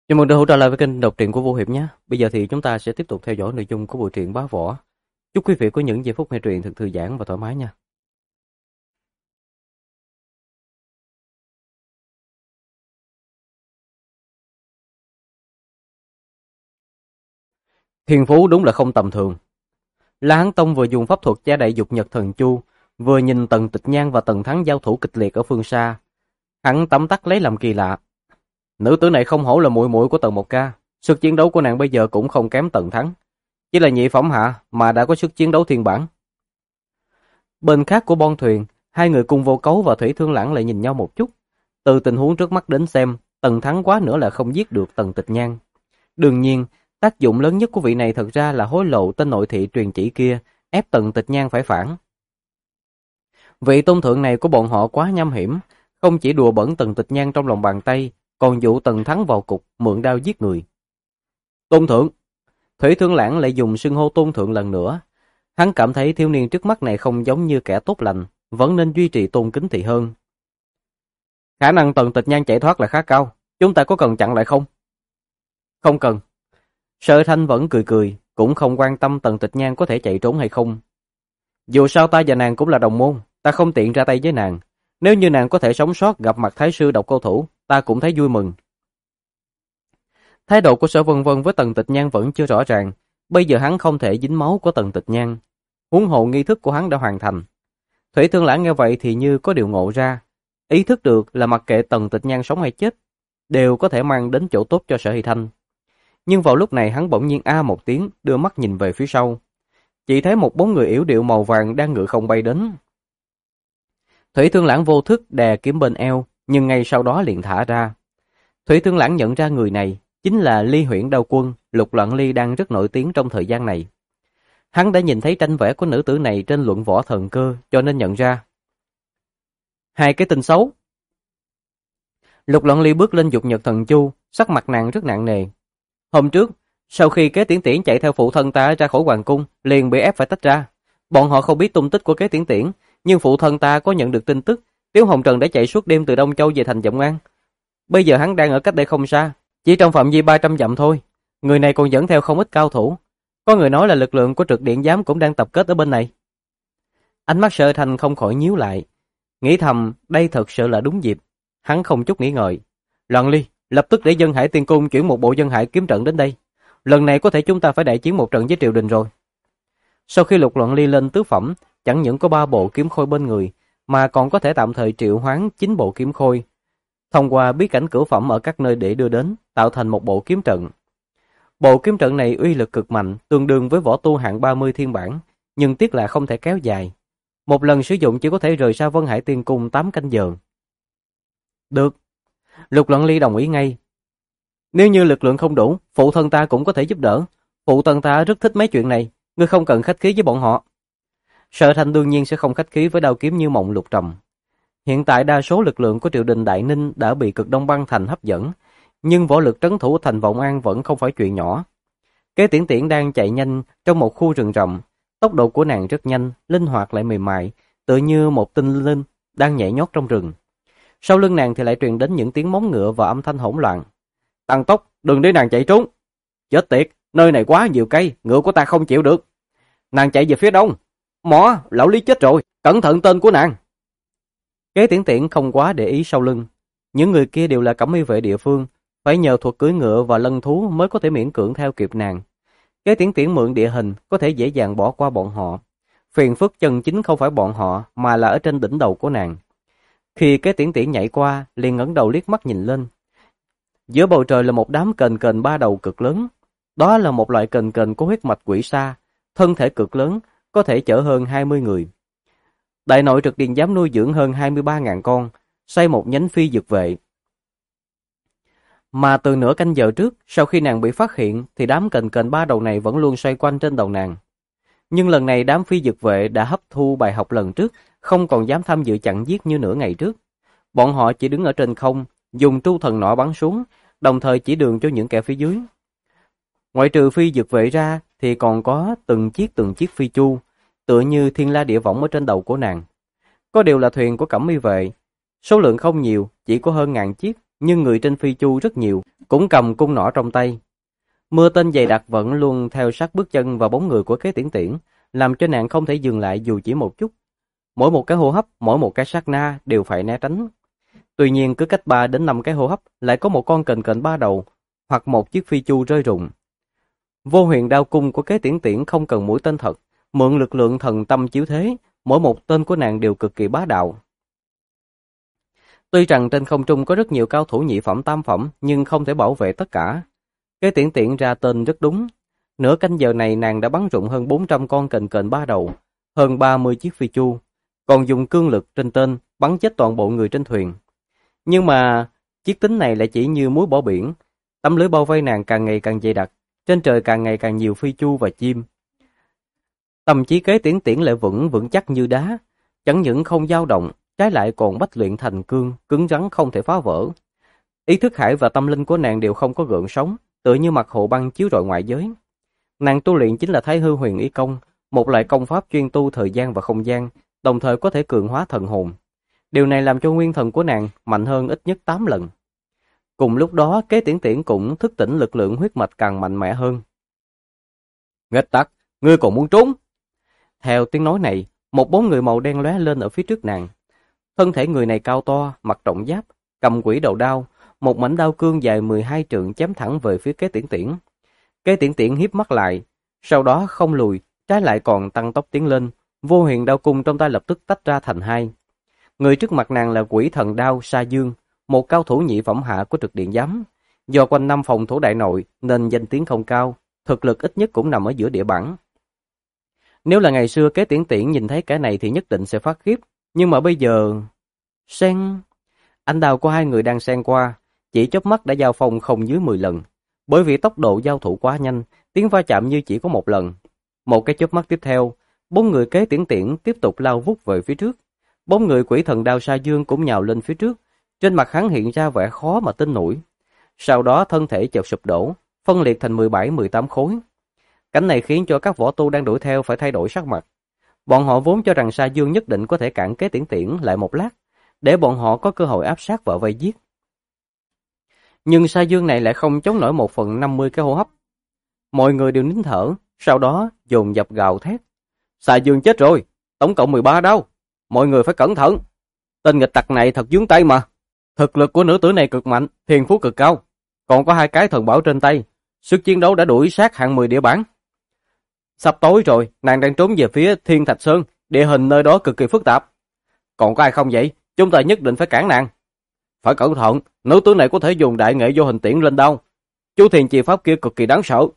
Chào mừng đã hỗ trợ lại với kênh đọc truyện của Vô Hiệp nhé. Bây giờ thì chúng ta sẽ tiếp tục theo dõi nội dung của bộ truyện Bá Võ. Chúc quý vị có những giây phút nghe truyện thật thư giãn và thoải mái nha. Thiên phú đúng là không tầm thường. La Hán Tông vừa dùng pháp thuật che đậy dục nhật thần chu, vừa nhìn Tần Tịch Nhan và Tần Thắng giao thủ kịch liệt ở phương xa. Hắn tấm tắc lấy làm kỳ lạ. Nữ tử này không hổ là muội muội của Tần Mộc Ca. Sức chiến đấu của nàng bây giờ cũng không kém Tần Thắng. Chỉ là nhị phẩm hạ mà đã có sức chiến đấu thiên bản. Bên khác của bon thuyền, hai người cùng Vô Cấu và Thủy Thương Lãng lại nhìn nhau một chút. Từ tình huống trước mắt đến xem, Tần Thắng quá nữa là không giết được Tần Tịch Nhan. Đương nhiên, tác dụng lớn nhất của vị này thật ra là hối lộ tên nội thị truyền chỉ kia, ép Tần Tịch Nhan phải phản. Vị tôn thượng này của bọn họ quá nham hiểm, không chỉ đùa bẩn Tần Tịch Nhan trong lòng bàn tay, còn dụ Tần Thắng vào cục mượn đao giết người. Tôn thượng! Thủy Thương Lãng lại dùng xưng hô tôn thượng lần nữa. Hắn cảm thấy thiếu niên trước mắt này không giống như kẻ tốt lành, vẫn nên duy trì tôn kính thị hơn. Khả năng Tần Tịch Nhan chạy thoát là khá cao, chúng ta có cần chặn lại không? Không cần. Sở Thanh vẫn cười cười, cũng không quan tâm Tần Tịch Nhan có thể chạy trốn hay không. Dù sao ta và nàng cũng là đồng môn, ta không tiện ra tay với nàng. Nếu như nàng có thể sống sót gặp mặt Thái sư Độc Cô Thủ, ta cũng thấy vui mừng. Thái độ của Sở Vân Vân với Tần Tịch Nhan vẫn chưa rõ ràng, bây giờ hắn không thể dính máu của Tần Tịch Nhan. Huống hồ nghi thức của hắn đã hoàn thành. Thủy Thương Lãng nghe vậy thì như có điều ngộ ra, ý thức được là mặc kệ Tần Tịch Nhan sống hay chết, đều có thể mang đến chỗ tốt cho Sở Hy Thanh. Nhưng vào lúc này hắn bỗng nhiên a một tiếng, đưa mắt nhìn về phía sau. Chỉ thấy một bóng người yểu điệu màu vàng đang ngự không bay đến. Thủy Thương Lãng vô thức đè kiếm bên eo, nhưng ngay sau đó liền thả ra. Thủy Thương Lãng nhận ra người này chính là Ly Huyễn Đao Quân, Lục Loạn Ly đang rất nổi tiếng trong thời gian này. Hắn đã nhìn thấy tranh vẽ của nữ tử này trên luận võ thần cơ, cho nên nhận ra. Hai cái tin xấu. Lục Loạn Ly bước lên dục nhật thần chu, sắc mặt nàng rất nặng nề. Hôm trước, sau khi Kế Tiễn Tiễn chạy theo phụ thân ta ra khỏi hoàng cung, liền bị ép phải tách ra. Bọn họ không biết tung tích của Kế Tiễn Tiễn, nhưng phụ thân ta có nhận được tin tức, Tiếu Hồng Trần đã chạy suốt đêm từ Đông Châu về thành Vọng An. Bây giờ hắn đang ở cách đây không xa, chỉ trong phạm vi 300 dặm thôi. Người này còn dẫn theo không ít cao thủ. Có người nói là lực lượng của Trực Điện Giám cũng đang tập kết ở bên này. Ánh mắt Sở Thành không khỏi nhíu lại, nghĩ thầm đây thật sự là đúng dịp. Hắn không chút nghĩ ngợi. Loạn Ly, lập tức để Dân Hải Tiên Cung chuyển một bộ Dân Hải kiếm trận đến đây. Lần này có thể chúng ta phải đại chiến một trận với triều đình rồi. Sau khi Lục Loạn Ly lên tứ phẩm, chẳng những có 3 bộ kiếm khôi bên người, mà còn có thể tạm thời triệu hoán 9 bộ kiếm khôi. Thông qua bí cảnh cửu phẩm ở các nơi để đưa đến, tạo thành một bộ kiếm trận. Bộ kiếm trận này uy lực cực mạnh, tương đương với võ tu hạng 30 thiên bản, nhưng tiếc là không thể kéo dài. Một lần sử dụng chỉ có thể rời xa Vân Hải Tiên Cung 8 canh giờ. Được. Lục Loạn Ly đồng ý ngay. Nếu như lực lượng không đủ, phụ thân ta cũng có thể giúp đỡ. Phụ thân ta rất thích mấy chuyện này, ngươi không cần khách khí với bọn họ. Sở Thành đương nhiên sẽ không khách khí với đao kiếm Như Mộng Lục Trầm. Hiện tại đa số lực lượng của triều đình Đại Ninh đã bị Cực Đông Băng Thành hấp dẫn, nhưng võ lực trấn thủ thành Vọng An vẫn không phải chuyện nhỏ. Kế Tiễn Tiễn đang chạy nhanh trong một khu rừng rậm, tốc độ của nàng rất nhanh, linh hoạt lại mềm mại, tựa như một tinh linh đang nhảy nhót trong rừng. Sau lưng nàng thì lại truyền đến những tiếng móng ngựa và âm thanh hỗn loạn. Tăng tốc, đừng để nàng chạy trốn. Chết tiệt, nơi này quá nhiều cây, ngựa của ta không chịu được. Nàng chạy về phía đông. Mỏ, lão Lý chết rồi, cẩn thận tên của nàng. Kế Tiễn Tiễn không quá để ý sau lưng. Những người kia đều là cẩm y vệ địa phương, phải nhờ thuật cưỡi ngựa và lân thú mới có thể miễn cưỡng theo kịp nàng. Kế Tiễn Tiễn mượn địa hình có thể dễ dàng bỏ qua bọn họ. Phiền phức chân chính không phải bọn họ mà là ở trên đỉnh đầu của nàng. Khi Kế Tiễn Tiễn nhảy qua, liền ngẩng đầu liếc mắt nhìn lên. Giữa bầu trời là một đám kền kền 3 đầu cực lớn. Đó là một loại kền kền có huyết mạch quỷ sa, thân thể cực lớn, có thể chở hơn 20 người. Đại nội Trực Điện Giám nuôi dưỡng hơn 23.000 con, xây một nhánh phi dược vệ. Mà từ nửa canh giờ trước, sau khi nàng bị phát hiện, thì đám kền kền 3 đầu này vẫn luôn xoay quanh trên đầu nàng. Nhưng lần này đám phi dược vệ đã hấp thu bài học lần trước, không còn dám tham dự chặn giết như nửa ngày trước. Bọn họ chỉ đứng ở trên không, dùng tru thần nỏ bắn xuống, đồng thời chỉ đường cho những kẻ phía dưới. Ngoại trừ phi dược vệ ra, thì còn có từng chiếc phi chu, tựa như thiên la địa võng ở trên đầu của nàng. Có điều là thuyền của cẩm y vệ, số lượng không nhiều, chỉ có hơn 1000 chiếc, nhưng người trên phi chu rất nhiều, cũng cầm cung nỏ trong tay. Mưa tên dày đặc vẫn luôn theo sát bước chân và bóng người của Kế Tiễn Tiễn, làm cho nàng không thể dừng lại dù chỉ một chút. Mỗi một cái hô hấp, mỗi một cái sát na đều phải né tránh. Tuy nhiên cứ cách 3 đến 5 cái hô hấp lại có một con kình kình ba đầu hoặc một chiếc phi chu rơi rụng. Vô huyền đao cung của Kế Tiễn Tiễn không cần mũi tên thật, mượn lực lượng thần tâm chiếu thế, mỗi một tên của nàng đều cực kỳ bá đạo. Tuy rằng trên không trung có rất nhiều cao thủ nhị phẩm tam phẩm, nhưng không thể bảo vệ tất cả. Kế Tiễn Tiễn ra tên rất đúng. Nửa canh giờ này nàng đã bắn rụng hơn 400 con kình kình ba đầu, hơn 30 chiếc phi chu, còn dùng cương lực trên tên bắn chết toàn bộ người trên thuyền. Nhưng mà chiếc tính này lại chỉ như muối bỏ biển, tấm lưới bao vây nàng càng ngày càng dày đặc, trên trời càng ngày càng nhiều phi chu và chim. Tâm trí Kế Tiễn Tiễn lại vững chắc như đá, chẳng những không dao động, trái lại còn bách luyện thành cương, cứng rắn không thể phá vỡ. Ý thức hải và tâm linh của nàng đều không có gợn sóng, tựa như mặt hồ băng chiếu rọi ngoại giới. Nàng tu luyện chính là Thái Hư Huyền Ý Công, một loại công pháp chuyên tu thời gian và không gian, đồng thời có thể cường hóa thần hồn. Điều này làm cho nguyên thần của nàng mạnh hơn ít nhất 8 lần. Cùng lúc đó, Kế Tiễn Tiễn cũng thức tỉnh lực lượng huyết mạch càng mạnh mẽ hơn. Nghịch tặc, ngươi còn muốn trốn? Theo tiếng nói này, một bóng người màu đen lóe lên ở phía trước nàng. Thân thể người này cao to, mặc trọng giáp, cầm quỷ đầu đao, một mảnh đao cương dài 12 trượng chém thẳng về phía Kế Tiễn Tiễn. Kế Tiễn Tiễn híp mắt lại, sau đó không lùi, trái lại còn tăng tốc tiến lên, vô huyền đao cung trong tay lập tức tách ra thành hai. Người trước mặt nàng là Quỷ Thần Đao Sa Dương, một cao thủ nhị phẩm hạ của Trực Điện Giám. Do quanh năm phòng thủ đại nội nên danh tiếng không cao, thực lực ít nhất cũng nằm ở giữa địa bảng. Nếu là ngày xưa Kế Tiễn Tiễn nhìn thấy cái này thì nhất định sẽ phát khiếp, nhưng mà bây giờ... Ánh đao của hai người đang xen qua, chỉ chớp mắt đã giao phong không dưới 10 lần. Bởi vì tốc độ giao thủ quá nhanh, tiếng va chạm như chỉ có một lần. Một cái chớp mắt tiếp theo, bốn người Kế Tiễn Tiễn tiếp tục lao vút về phía trước. Bốn người Quỷ Thần Đao Sa Dương cũng nhào lên phía trước, trên mặt hắn hiện ra vẻ khó mà tin nổi. Sau đó thân thể chợt sụp đổ, phân liệt thành 17-18 khối. Cảnh này khiến cho các võ tu đang đuổi theo phải thay đổi sắc mặt. Bọn họ vốn cho rằng Sa Dương nhất định có thể cản Kế Tiễn Tiễn lại một lát, để bọn họ có cơ hội áp sát và vây giết. Nhưng Sa Dương này lại không chống nổi 1/50 cái hô hấp. Mọi người đều nín thở, sau đó dồn dập gào thét. Sa Dương chết rồi, tổng cộng 13 đao. Mọi người phải cẩn thận. Tên nghịch tặc này thật dướng tay mà. Thực lực của nữ tử này cực mạnh, thiên phú cực cao. Còn có 2 cái thần bảo trên tay. Sức chiến đấu đã đuổi sát hạng 10 địa bảng. Sắp tối rồi, nàng đang trốn về phía Thiên Thạch Sơn. Địa hình nơi đó cực kỳ phức tạp. Còn có ai không vậy? Chúng ta nhất định phải cản nàng. Phải cẩn thận, nữ tử này có thể dùng đại nghệ vô hình tiễn lên đao. Chú thiền chi pháp kia cực kỳ đáng sợ.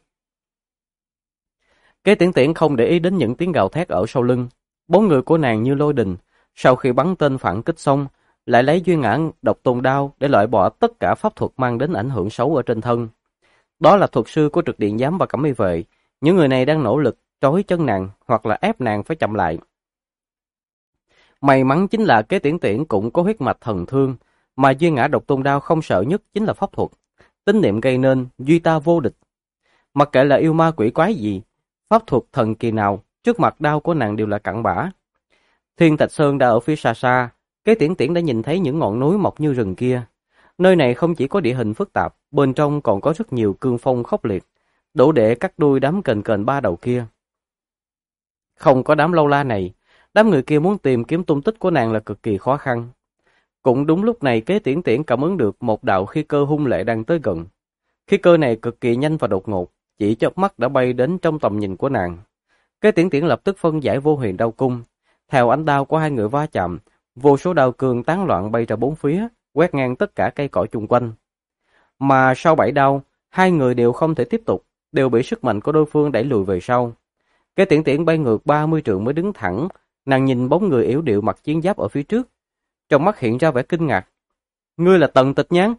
Kế Tiễn Tiễn không để ý đến những tiếng gào thét ở sau lưng. Bốn người của nàng như lôi đình, sau khi bắn tên phản kích xong, lại lấy Duyên Ngã Độc Tôn Đao để loại bỏ tất cả pháp thuật mang đến ảnh hưởng xấu ở trên thân. Đó là thuật sư của Trực Điện Giám và Cẩm Y Vệ. Những người này đang nỗ lực trói chân nàng hoặc là ép nàng phải chậm lại. May mắn chính là Kế Tiễn Tiễn cũng có huyết mạch thần thương, mà Duyên Ngã Độc Tôn Đao không sợ nhất chính là pháp thuật. Tín niệm gây nên, duy ta vô địch. Mặc kệ là yêu ma quỷ quái gì, pháp thuật thần kỳ nào, trước mặt đao của nàng đều là cặn bã. Thiên Thạch Sơn đã ở phía xa xa, Kế Tiễn Tiễn đã nhìn thấy những ngọn núi mọc như rừng kia. Nơi này không chỉ có địa hình phức tạp, bên trong còn có rất nhiều cương phong khốc liệt, đủ để cắt đuôi đám kền kền ba đầu kia. Không có đám lâu la này, đám người kia muốn tìm kiếm tung tích của nàng là cực kỳ khó khăn. Cũng đúng lúc này Kế Tiễn Tiễn cảm ứng được một đạo khí cơ hung lệ đang tới gần. Khí cơ này cực kỳ nhanh và đột ngột, chỉ chớp mắt đã bay đến trong tầm nhìn của nàng. Kế Tiễn Tiễn lập tức phân giải vô huyền đao cung. Theo ánh đao của hai người va chạm, vô số đao cương tán loạn bay ra bốn phía, quét ngang tất cả cây cỏ chung quanh. Mà sau 7 đao, hai người đều không thể tiếp tục, đều bị sức mạnh của đối phương đẩy lùi về sau. Kế Tiễn Tiễn bay ngược 30 trượng mới đứng thẳng, nàng nhìn bóng người yểu điệu mặc chiến giáp ở phía trước, trong mắt hiện ra vẻ kinh ngạc. Ngươi là Tần Tịch Nhan?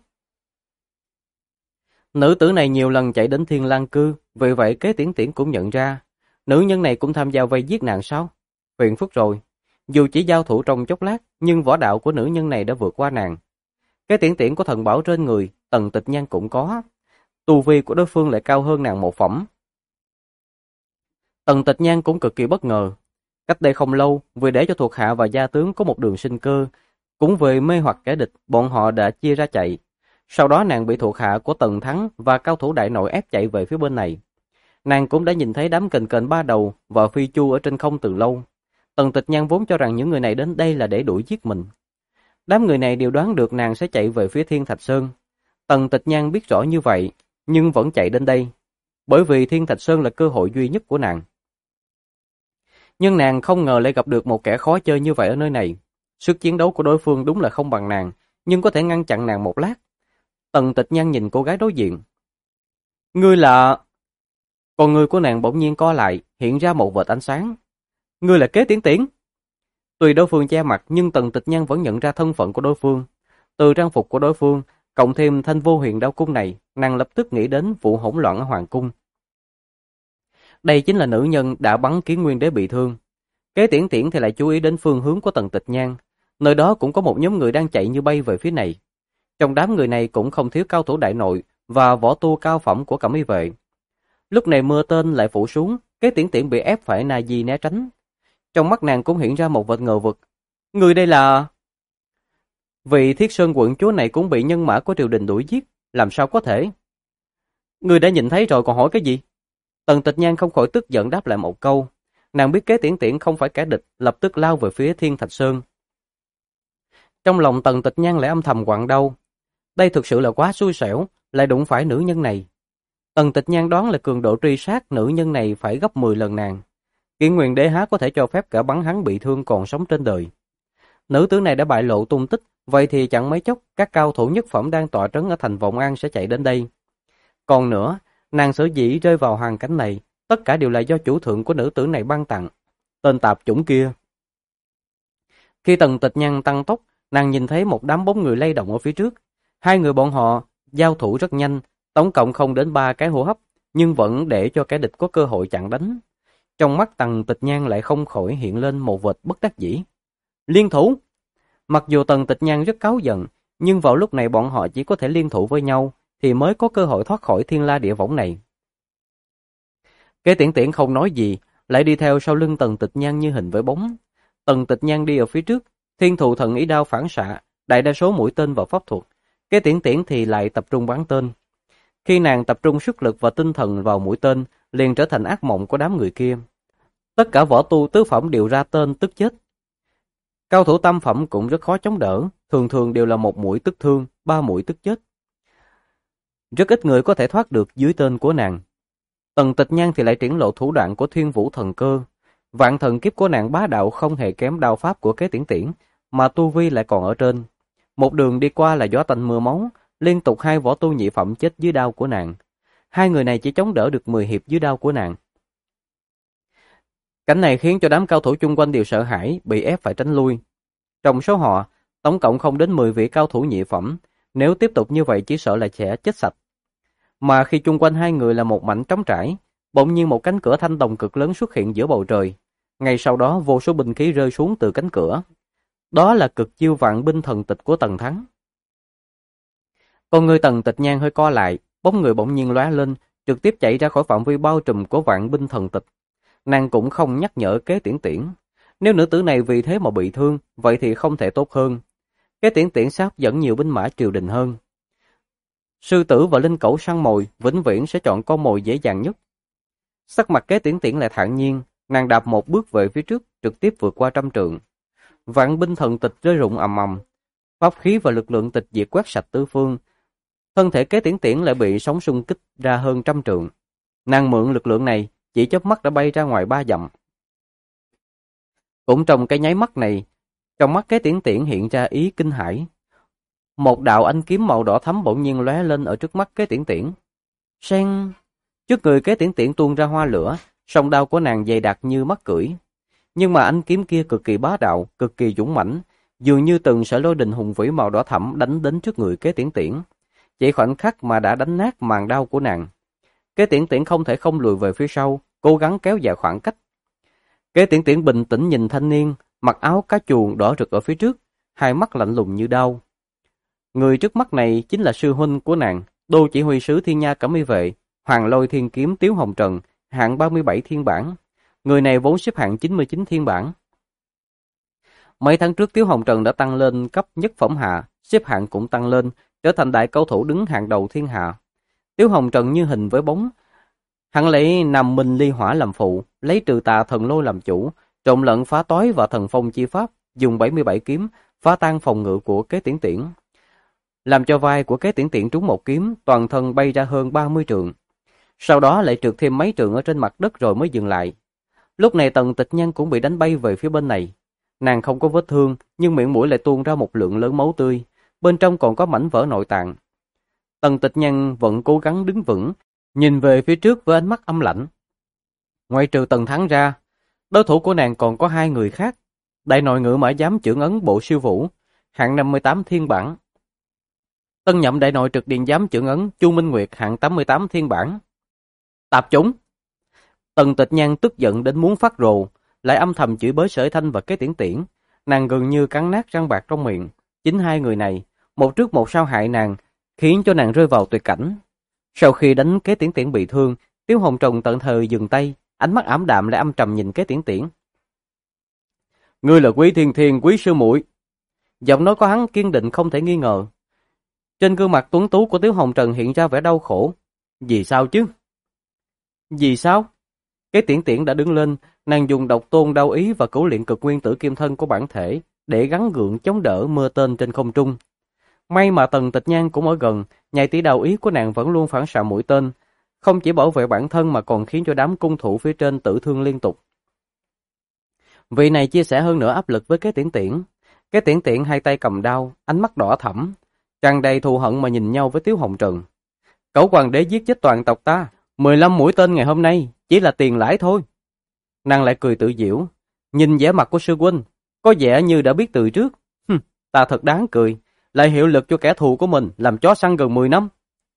Nữ tử này nhiều lần chạy đến Thiên Lang Cư, vì vậy Kế Tiễn Tiễn cũng nhận ra, nữ nhân này cũng tham gia vây giết nàng sao? Phiền phức rồi. Dù chỉ giao thủ trong chốc lát, nhưng võ đạo của nữ nhân này đã vượt qua nàng. Kế Tiễn Tiễn có thần bảo trên người, Tần Tịch Nhan cũng có. Tu vi của đối phương lại cao hơn nàng một phẩm. Tần Tịch Nhan cũng cực kỳ bất ngờ. Cách đây không lâu, vì để cho thuộc hạ và gia tướng có một đường sinh cơ, cũng vì mê hoặc kẻ địch, bọn họ đã chia ra chạy. Sau đó nàng bị thuộc hạ của Tần Thắng và cao thủ đại nội ép chạy về phía bên này. Nàng cũng đã nhìn thấy đám kình kền ba đầu và phi chu ở trên không từ lâu. Tần Tịch Nhan vốn cho rằng những người này đến đây là để đuổi giết mình. Đám người này đều đoán được nàng sẽ chạy về phía Thiên Thạch Sơn. Tần Tịch Nhan biết rõ như vậy, nhưng vẫn chạy đến đây, bởi vì Thiên Thạch Sơn là cơ hội duy nhất của nàng. Nhưng nàng không ngờ lại gặp được một kẻ khó chơi như vậy ở nơi này. Sức chiến đấu của đối phương đúng là không bằng nàng, nhưng có thể ngăn chặn nàng một lát. Tần Tịch Nhan nhìn cô gái đối diện. Ngươi là... Con người của nàng bỗng nhiên co lại, hiện ra một vệt ánh sáng. Ngươi là Kế Tiễn Tiễn. Tuy đối phương che mặt nhưng Tần Tịch Nhan vẫn nhận ra thân phận của đối phương. Từ trang phục của đối phương, cộng thêm thanh vô huyền đao cung này, nàng lập tức nghĩ đến vụ hỗn loạn ở Hoàng Cung. Đây chính là nữ nhân đã bắn Kiến Nguyên Đế bị thương. Kế Tiễn Tiễn thì lại chú ý đến phương hướng của Tần Tịch Nhan. Nơi đó cũng có một nhóm người đang chạy như bay về phía này. Trong đám người này cũng không thiếu cao thủ đại nội và võ tu cao phẩm của Cẩm Y vệ. Lúc này mưa tên lại phủ xuống, Kế Tiễn Tiễn bị ép phải na di né tránh. Trong mắt nàng cũng hiện ra một vệt ngờ vực. Người đây là... Vị Thiết Sơn quận chúa này cũng bị nhân mã của triều đình đuổi giết, làm sao có thể? Người đã nhìn thấy rồi còn hỏi cái gì? Tần Tịch Nhan không khỏi tức giận đáp lại một câu. Nàng biết Kế Tiễn Tiễn không phải kẻ địch, lập tức lao về phía Thiên Thạch Sơn. Trong lòng Tần Tịch Nhan lại âm thầm quặn đau. Đây thực sự là quá xui xẻo, lại đụng phải nữ nhân này. Tần Tịch Nhan đoán là cường độ truy sát nữ nhân này phải gấp 10 lần nàng. Kiến Nguyên Đế há có thể cho phép cả bắn hắn bị thương còn sống trên đời. Nữ tử này đã bại lộ tung tích, vậy thì chẳng mấy chốc các cao thủ nhất phẩm đang tọa trấn ở thành Vọng An sẽ chạy đến đây. Còn nữa, nàng sở dĩ rơi vào hoàn cảnh này, tất cả đều là do chủ thượng của nữ tử này ban tặng. Tên tạp chủng kia. Khi Tần Tịch Nhan tăng tốc, nàng nhìn thấy một đám bóng người lay động ở phía trước. Hai người bọn họ giao thủ rất nhanh, tổng cộng không đến 3 cái hô hấp, nhưng vẫn để cho kẻ địch có cơ hội chặn đánh. Trong mắt Tần Tịch Nhan lại không khỏi hiện lên một vệt bất đắc dĩ. Liên thủ! Mặc dù Tần Tịch Nhan rất cáu giận, nhưng vào lúc này bọn họ chỉ có thể liên thủ với nhau, thì mới có cơ hội thoát khỏi thiên la địa võng này. Kế Tiễn Tiễn không nói gì, lại đi theo sau lưng Tần Tịch Nhan như hình với bóng. Tần Tịch Nhan đi ở phía trước, Thiên Thụ Thần Ý đao phản xạ, đại đa số mũi tên vào pháp thuật. Kế Tiễn Tiễn thì lại tập trung bắn tên. Khi nàng tập trung sức lực và tinh thần vào mũi tên, liền trở thành ác mộng của đám người kia. Tất cả võ tu tứ phẩm đều ra tên tức chết. Cao thủ tam phẩm cũng rất khó chống đỡ, thường thường đều là 1 mũi tức thương, 3 mũi tức chết. Rất ít người có thể thoát được dưới tên của nàng. Tần Tịch Nhan thì lại triển lộ thủ đoạn của Thiên Vũ Thần Cơ. Vạn thần kiếp của nàng bá đạo không hề kém đao pháp của Kế Tiễn Tiễn, mà tu vi lại còn ở trên. Một đường đi qua là gió tanh mưa máu, liên tục 2 võ tu nhị phẩm chết dưới đao của nàng. Hai người này chỉ chống đỡ được 10 hiệp dưới đao của nàng. Cảnh này khiến cho đám cao thủ chung quanh đều sợ hãi, bị ép phải tránh lui. Trong số họ, tổng cộng không đến 10 vị cao thủ nhị phẩm, nếu tiếp tục như vậy chỉ sợ là sẽ chết sạch. Mà khi chung quanh hai người là một mảnh trống trải, bỗng nhiên một cánh cửa thanh đồng cực lớn xuất hiện giữa bầu trời. Ngay sau đó vô số binh khí rơi xuống từ cánh cửa. Đó là cực chiêu vạn binh thần tịch của Tần Thắng. Con người Tần Tịch Nhan hơi co lại, bóng người bỗng nhiên lóe lên, trực tiếp chạy ra khỏi phạm vi bao trùm của vạn binh thần tịch. Nàng cũng không nhắc nhở Kế Tiễn Tiễn. Nếu nữ tử này vì thế mà bị thương, vậy thì không thể tốt hơn. Kế Tiễn Tiễn sát dẫn nhiều binh mã triều đình hơn. Sư tử và linh cẩu săn mồi, vĩnh viễn sẽ chọn con mồi dễ dàng nhất. Sắc mặt Kế Tiễn Tiễn lại thản nhiên, nàng đạp một bước về phía trước, trực tiếp vượt qua 100 trượng. Vạn binh thần tịch rơi rụng ầm ầm, pháp khí và lực lượng tịch diệt quét sạch tứ phương. Thân thể Kế Tiễn Tiễn lại bị sóng xung kích ra hơn 100 trượng. Nàng mượn lực lượng này, chỉ chớp mắt đã bay ra ngoài 3 dặm. Cũng trong cái nháy mắt này, trong mắt Kế Tiễn Tiễn hiện ra ý kinh hãi. Một đạo ánh kiếm màu đỏ thắm bỗng nhiên lóe lên ở trước mắt Kế Tiễn Tiễn. Sen, trước người Kế Tiễn Tiễn tuôn ra hoa lửa, song đao của nàng dày đặc như mắt cưỡi. Nhưng mà ánh kiếm kia cực kỳ bá đạo, cực kỳ dũng mãnh, dường như từng sợi lôi đình hùng vĩ màu đỏ thẫm đánh đến trước người Kế Tiễn Tiễn. Chỉ khoảnh khắc mà đã đánh nát màn đao của nàng. Kế Tiễn Tiễn không thể không lùi về phía sau, cố gắng kéo dài khoảng cách. Kế Tiễn Tiễn bình tĩnh nhìn thanh niên, mặc áo cá chuồn đỏ rực ở phía trước, hai mắt lạnh lùng như đao. Người trước mắt này chính là sư huynh của nàng, Đô chỉ huy sứ Thiên Nha Cẩm Y vệ, Hoàng Lôi Thiên Kiếm Tiếu Hồng Trần, hạng 37 thiên bản. Người này vốn xếp hạng 99 thiên bản. Mấy tháng trước Tiếu Hồng Trần đã tăng lên cấp nhất phẩm hạ, xếp hạng cũng tăng lên, trở thành đại cao thủ đứng hàng đầu thiên hạ. Tiếu Hồng Trần như hình với bóng, hắn lấy Nam Minh Ly Hỏa làm phụ, lấy Trừ Tà Thần Lôi làm chủ, trộn lẫn phá toái và thần phong chi pháp, dùng 77 kiếm phá tan phòng ngự của Kế Tiễn Tiễn, làm cho vai của Kế Tiễn Tiễn trúng một kiếm, toàn thân bay ra hơn 30 trượng. Sau đó lại trượt thêm mấy trượng ở trên mặt đất rồi mới dừng lại. Lúc này Tần Tịch Nhan cũng bị đánh bay về phía bên này. Nàng không có vết thương, nhưng miệng mũi lại tuôn ra một lượng lớn máu tươi, bên trong còn có mảnh vỡ nội tạng. Tần Tịch Nhan vẫn cố gắng đứng vững, nhìn về phía trước với ánh mắt âm lãnh. Ngoài trừ Tần Thắng ra, đối thủ của nàng còn có hai người khác. Đại nội ngự mã giám chưởng ấn Bộ Siêu Vũ, hạng 58 thiên bản. Tân nhậm đại nội trực điện giám chưởng ấn Chu Minh Nguyệt, hạng 88 thiên bản. Tạp chúng! Tần Tịch Nhan tức giận đến muốn phát rồ, lại âm thầm chửi bới Sở Thanh và Kế Tiễn Tiễn. Nàng gần như cắn nát răng bạc trong miệng. Chính hai người này, một trước một sau hại nàng, khiến cho nàng rơi vào tuyệt cảnh. Sau khi đánh Kế Tiễn Tiễn bị thương, Tiếu Hồng Trần tận thời dừng tay, ánh mắt ảm đạm lại âm trầm nhìn Kế Tiễn Tiễn. Ngươi là Quý Thiên Thiên, Quý sư muội. Giọng nói của hắn kiên định không thể nghi ngờ. Trên gương mặt tuấn tú của Tiếu Hồng Trần hiện ra vẻ đau khổ. Vì sao chứ? Vì sao? Kế Tiễn Tiễn đã đứng lên, nàng dùng độc tôn đao ý và cửu luyện cực nguyên tử kim thân của bản thể để gắng gượng chống đỡ mưa tên trên không trung. May mà Tần Tịch Nhan cũng ở gần, nhạy tỷ đao ý của nàng vẫn luôn phản xạ mũi tên, không chỉ bảo vệ bản thân mà còn khiến cho đám cung thủ phía trên tử thương liên tục. Vị này chia sẻ hơn nữa áp lực với Kế Tiễn Tiễn. Kế Tiễn Tiễn hai tay cầm đao, ánh mắt đỏ thẫm, tràn đầy thù hận mà nhìn nhau với Tiếu Hồng Trần. Cẩu hoàng đế giết chết toàn tộc ta, 15 mũi tên ngày hôm nay chỉ là tiền lãi thôi. Nàng lại cười tự giễu, nhìn vẻ mặt của sư huynh, có vẻ như đã biết từ trước. Ta thật đáng cười, lại hiệu lực cho kẻ thù của mình làm chó săn gần 10 năm.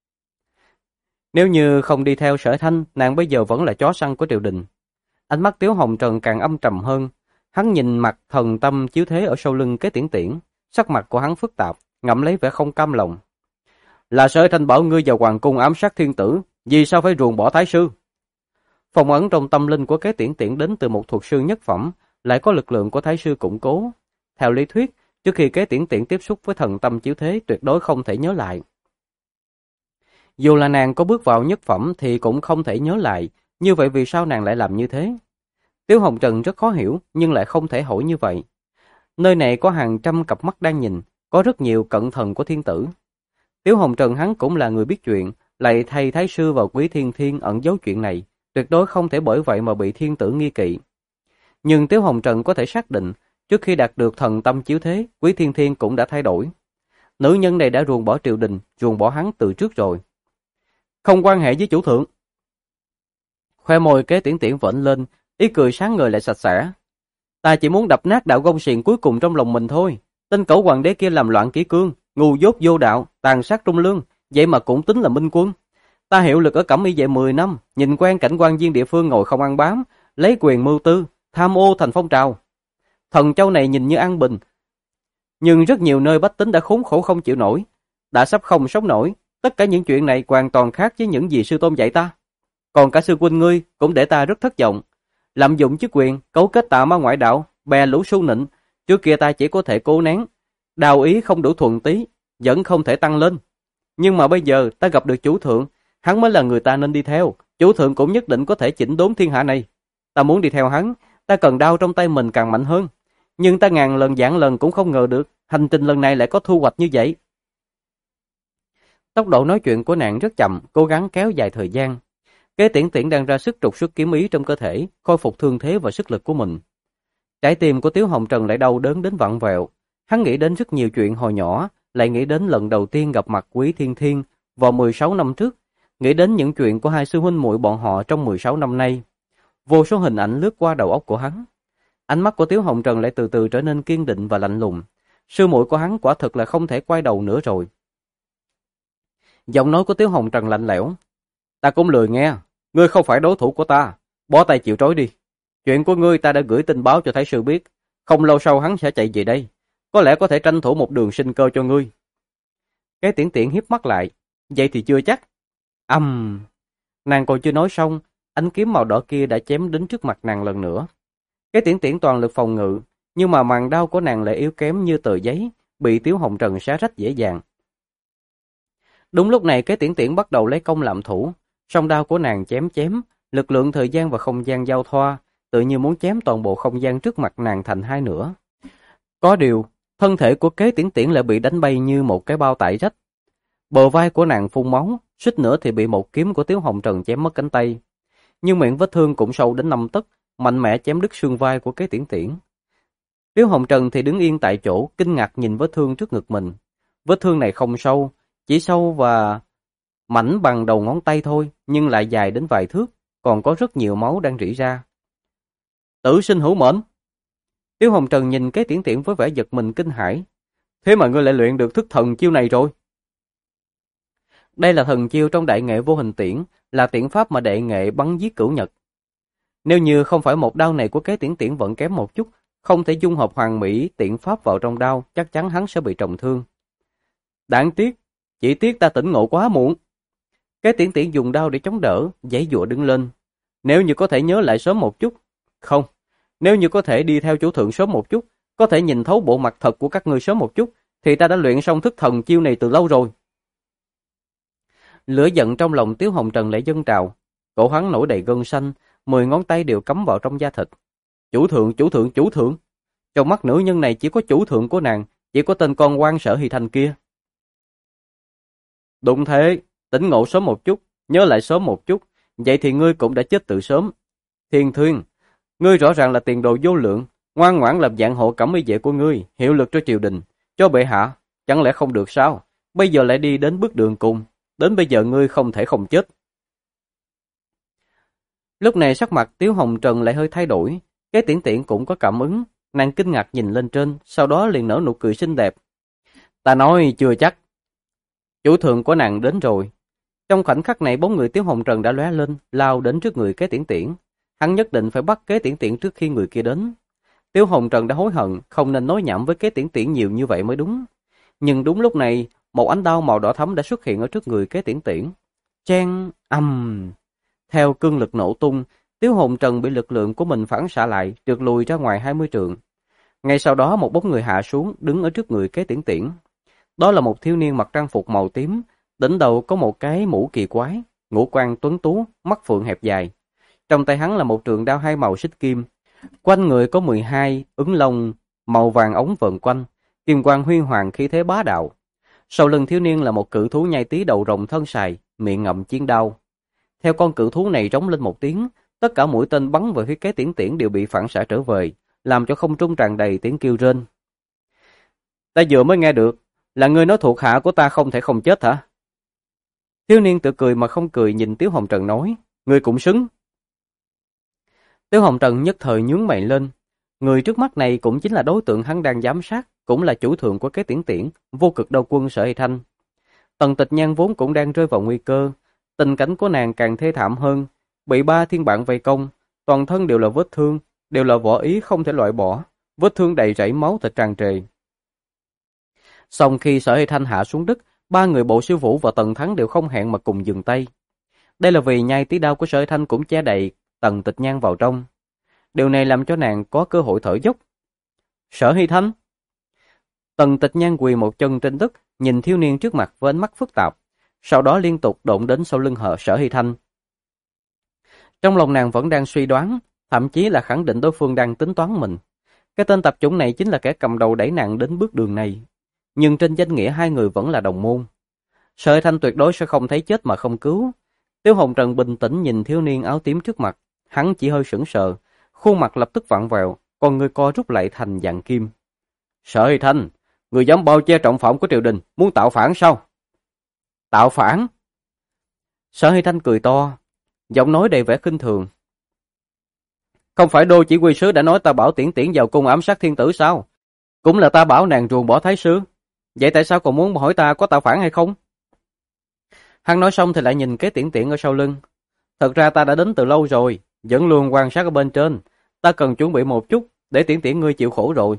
Nếu như không đi theo Sở Thanh, nàng bây giờ vẫn là chó săn của triều đình. Ánh mắt Tiếu Hồng Trần càng âm trầm hơn, hắn nhìn mặt thần tâm chiếu thế ở sau lưng Kế Tiễn Tiễn, sắc mặt của hắn phức tạp, ngậm lấy vẻ không cam lòng. Là Sở Thanh bảo ngươi vào hoàng cung ám sát thiên tử, vì sao phải ruồng bỏ thái sư? Phong ấn trong tâm linh của Kế Tiễn Tiễn đến từ một thuật sư nhất phẩm, lại có lực lượng của thái sư củng cố. Theo lý thuyết, trước khi Kế Tiễn Tiễn tiếp xúc với thần tâm chiếu thế tuyệt đối không thể nhớ lại. Dù là nàng có bước vào nhất phẩm thì cũng không thể nhớ lại, như vậy vì sao nàng lại làm như thế? Tiếu Hồng Trần rất khó hiểu, nhưng lại không thể hỏi như vậy. Nơi này có hàng trăm cặp mắt đang nhìn, có rất nhiều cận thần của thiên tử. Tiếu Hồng Trần hắn cũng là người biết chuyện, lại thay thái sư và Quý Thiên Thiên ẩn giấu chuyện này, tuyệt đối không thể bởi vậy mà bị thiên tử nghi kỵ. Nhưng Tiếu Hồng Trần có thể xác định, trước khi đạt được thần tâm chiếu thế, Quý Thiên Thiên cũng đã thay đổi. Nữ nhân này đã ruồng bỏ triều đình, ruồng bỏ hắn từ trước rồi. Không quan hệ với chủ thượng. Khoe môi Kế Tiễn Tiễn vểnh lên, ý cười sáng ngời lại sạch sẽ. Ta chỉ muốn đập nát đạo gông xiềng cuối cùng trong lòng mình thôi. Tên cẩu hoàng đế kia làm loạn kỷ cương, ngu dốt vô đạo, tàn sát trung lương, vậy mà cũng tính là minh quân. Ta hiệu lực ở Cẩm Y Vệ 10 năm, nhìn quen cảnh quan viên địa phương ngồi không ăn bám, lấy quyền mưu tư, tham ô thành phong trào. Thần châu này nhìn như an bình, nhưng rất nhiều nơi bách tính đã khốn khổ không chịu nổi, đã sắp không sống nổi. Tất cả những chuyện này hoàn toàn khác với những gì sư tôn dạy ta. Còn cả sư huynh ngươi cũng để ta rất thất vọng. Lạm dụng chức quyền, cấu kết tà ma ngoại đạo, bè lũ su nịnh. Trước kia ta chỉ có thể cố nén, đào ý không đủ thuần tí, vẫn không thể tăng lên. Nhưng mà bây giờ ta gặp được chủ thượng, hắn mới là người ta nên đi theo. Chủ thượng cũng nhất định có thể chỉnh đốn thiên hạ này. Ta muốn đi theo hắn, ta cần đao trong tay mình càng mạnh hơn. Nhưng ta ngàn lần vạn lần cũng không ngờ được, hành trình lần này lại có thu hoạch như vậy. Tốc độ nói chuyện của nàng rất chậm, cố gắng kéo dài thời gian. Kế Tiễn Tiễn đang ra sức trục xuất kiếm ý trong cơ thể, khôi phục thương thế và sức lực của mình. Trái tim của Tiếu Hồng Trần lại đau đớn đến vặn vẹo. Hắn nghĩ đến rất nhiều chuyện hồi nhỏ, lại nghĩ đến lần đầu tiên gặp mặt Quý Thiên Thiên vào 16 năm trước, nghĩ đến những chuyện của hai sư huynh muội bọn họ trong 16 năm nay. Vô số hình ảnh lướt qua đầu óc của hắn. Ánh mắt của Tiếu Hồng Trần lại từ từ trở nên kiên định và lạnh lùng. Sư muội của hắn quả thực là không thể quay đầu nữa rồi. Giọng nói của Tiếu Hồng Trần lạnh lẽo. Ta cũng lười nghe, ngươi không phải đối thủ của ta, bó tay chịu trói đi. Chuyện của ngươi ta đã gửi tin báo cho thái sư biết, không lâu sau hắn sẽ chạy về đây, có lẽ có thể tranh thủ một đường sinh cơ cho ngươi. Kế Tiễn Tiễn hiếp mắt lại, vậy thì chưa chắc. Nàng còn chưa nói xong, ánh kiếm màu đỏ kia đã chém đến trước mặt nàng lần nữa. Kế Tiễn Tiễn toàn lực phòng ngự, nhưng mà màn đao của nàng lại yếu kém như tờ giấy, bị Tiếu Hồng Trần xé rách dễ dàng. Đúng lúc này Kế Tiễn Tiễn bắt đầu lấy công làm thủ, song đao của nàng chém chém, lực lượng thời gian và không gian giao thoa, tự như muốn chém toàn bộ không gian trước mặt nàng thành hai nửa. Có điều, thân thể của Kế Tiễn Tiễn lại bị đánh bay như một cái bao tải rách. Bờ vai của nàng phun máu, suýt nữa thì bị một kiếm của Tiếu Hồng Trần chém mất cánh tay. Nhưng miệng vết thương cũng sâu đến 5 tấc, mạnh mẽ chém đứt xương vai của Kế Tiễn Tiễn. Tiếu Hồng Trần thì đứng yên tại chỗ, kinh ngạc nhìn vết thương trước ngực mình. Vết thương này không sâu, chỉ sâu và mảnh bằng đầu ngón tay thôi, nhưng lại dài đến vài thước, còn có rất nhiều máu đang rỉ ra. Tử sinh hữu mệnh. Tiếu Hồng Trần nhìn Kế Tiễn Tiễn với vẻ giật mình kinh hãi. Thế mà ngươi lại luyện được thức thần chiêu này rồi? Đây là thần chiêu trong đại nghệ vô hình tiễn, là tiễn pháp mà đệ nghệ bắn giết cửu nhật. Nếu như không phải một đao này của Kế Tiễn Tiễn vẫn kém một chút, không thể dung hợp hoàn mỹ tiễn pháp vào trong đao, chắc chắn hắn sẽ bị trọng thương. Đáng tiếc, chỉ tiếc ta tỉnh ngộ quá muộn. Kế Tiễn Tiễn dùng đao để chống đỡ, giãy giụa đứng lên. Nếu như có thể nhớ lại sớm một chút, không, nếu như có thể đi theo chủ thượng sớm một chút, có thể nhìn thấu bộ mặt thật của các ngươi sớm một chút, thì ta đã luyện xong thức thần chiêu này từ lâu rồi. Lửa giận trong lòng Tiếu Hồng Trần lại dâng trào, cổ hắn nổi đầy gân xanh, 10 ngón tay đều cắm vào trong da thịt. Chủ thượng, chủ thượng, chủ thượng. Trong mắt nữ nhân này chỉ có chủ thượng của nàng, chỉ có tên con quan Sở Hy Thanh kia. Đúng thế, tỉnh ngộ sớm một chút, nhớ lại sớm một chút, vậy thì ngươi cũng đã chết từ sớm. Thiên Thuyên, ngươi rõ ràng là tiền đồ vô lượng, ngoan ngoãn làm dạng hộ cẩm y vệ của ngươi, hiệu lực cho triều đình, cho bệ hạ, chẳng lẽ không được sao? Bây giờ lại đi đến bước đường cùng, đến bây giờ ngươi không thể không chết. Lúc này sắc mặt Tiếu Hồng Trần lại hơi thay đổi, Kế Tiễn Tiễn cũng có cảm ứng, nàng kinh ngạc nhìn lên trên, sau đó liền nở nụ cười xinh đẹp. Ta nói chưa chắc. Chủ thượng của nàng đến rồi. Trong khoảnh khắc này bóng người Tiếu Hồng Trần đã lóe lên, lao đến trước người Kế Tiễn Tiễn. Hắn nhất định phải bắt Kế Tiễn Tiễn trước khi người kia đến. Tiếu Hồng Trần đã hối hận, không nên nói nhảm với Kế Tiễn Tiễn nhiều như vậy mới đúng. Nhưng đúng lúc này, một ánh đao màu đỏ thẫm đã xuất hiện ở trước người Kế Tiễn Tiễn. Chen ầm. Theo cương lực nổ tung, Tiếu Hồng Trần bị lực lượng của mình phản xạ lại, trượt lùi ra ngoài 20 trượng. Ngay sau đó một bóng người hạ xuống, đứng ở trước người Kế Tiễn Tiễn. Đó là một thiếu niên mặc trang phục màu tím, đỉnh đầu có một cái mũ kỳ quái, ngũ quan tuấn tú, mắt phượng hẹp dài. Trong tay hắn là một trường đao hai màu xích kim. Quanh người có 12 ứng lông màu vàng ống vờn quanh, kim quang huy hoàng khí thế bá đạo. Sau lưng thiếu niên là một cự thú nhai tí đầu rồng thân sài, miệng ngậm chiến đao. Theo con cự thú này rống lên một tiếng, tất cả mũi tên bắn về phía Kế Tiễn Tiễn đều bị phản xạ trở về, làm cho không trung tràn đầy tiếng kêu rên. Ta vừa mới nghe được, là ngươi nói thuộc hạ của ta không thể không chết hả? Thiếu niên tự cười mà không cười nhìn Tiếu Hồng Trần nói, ngươi cũng xứng. Tiếu Hồng Trần nhất thời nhướng mày lên, người trước mắt này cũng chính là đối tượng hắn đang giám sát, cũng là chủ thượng của Kế Tiễn Tiễn, vô cực đao quân Sở Hy Thanh. Tần Tịch Nhan vốn cũng đang rơi vào nguy cơ, tình cảnh của nàng càng thê thảm hơn, bị 3 thiên bạn vây công, toàn thân đều là vết thương, đều là võ ý không thể loại bỏ, vết thương đầy rẫy máu thịt tràn trề. Sau khi Sở Hy Thanh hạ xuống đất, 3 người Bộ Sư Vũ và Tần Thắng đều không hẹn mà cùng dừng tay. Đây là vì nhai tí đao của Sở Hy Thanh cũng che đậy Tần Tịch Nhan vào trong. Điều này làm cho nàng có cơ hội thở dốc. Sở Hy Thanh. Tần Tịch Nhan quỳ một chân trên đất, nhìn thiếu niên trước mặt với ánh mắt phức tạp, sau đó liên tục độn đến sau lưng Sở Hy Thanh. Trong lòng nàng vẫn đang suy đoán, thậm chí là khẳng định đối phương đang tính toán mình. Cái tên tạp chủng này chính là kẻ cầm đầu đẩy nàng đến bước đường này. Nhưng trên danh nghĩa hai người vẫn là đồng môn. Sở Hy Thanh tuyệt đối sẽ không thấy chết mà không cứu. Tiếu Hồng Trần bình tĩnh nhìn thiếu niên áo tím trước mặt, hắn chỉ hơi sững sờ, khuôn mặt lập tức vặn vẹo, còn người co rút lại thành dạng kim. Sở Hy Thanh, người dám bao che trọng phạm của triều đình, muốn tạo phản sao? Tạo phản? Sở Hy Thanh cười to, giọng nói đầy vẻ khinh thường. Không phải đô chỉ huy sứ đã nói ta bảo Tiễn Tiễn vào cung ám sát thiên tử sao? Cũng là ta bảo nàng ruồng bỏ thái sư. Vậy tại sao còn muốn hỏi ta có tạo phản hay không? Hắn nói xong thì lại nhìn cái Tiễn Tiễn ở sau lưng. Thật ra ta đã đến từ lâu rồi, vẫn luôn quan sát ở bên trên. Ta cần chuẩn bị một chút, để Tiễn Tiễn ngươi chịu khổ rồi.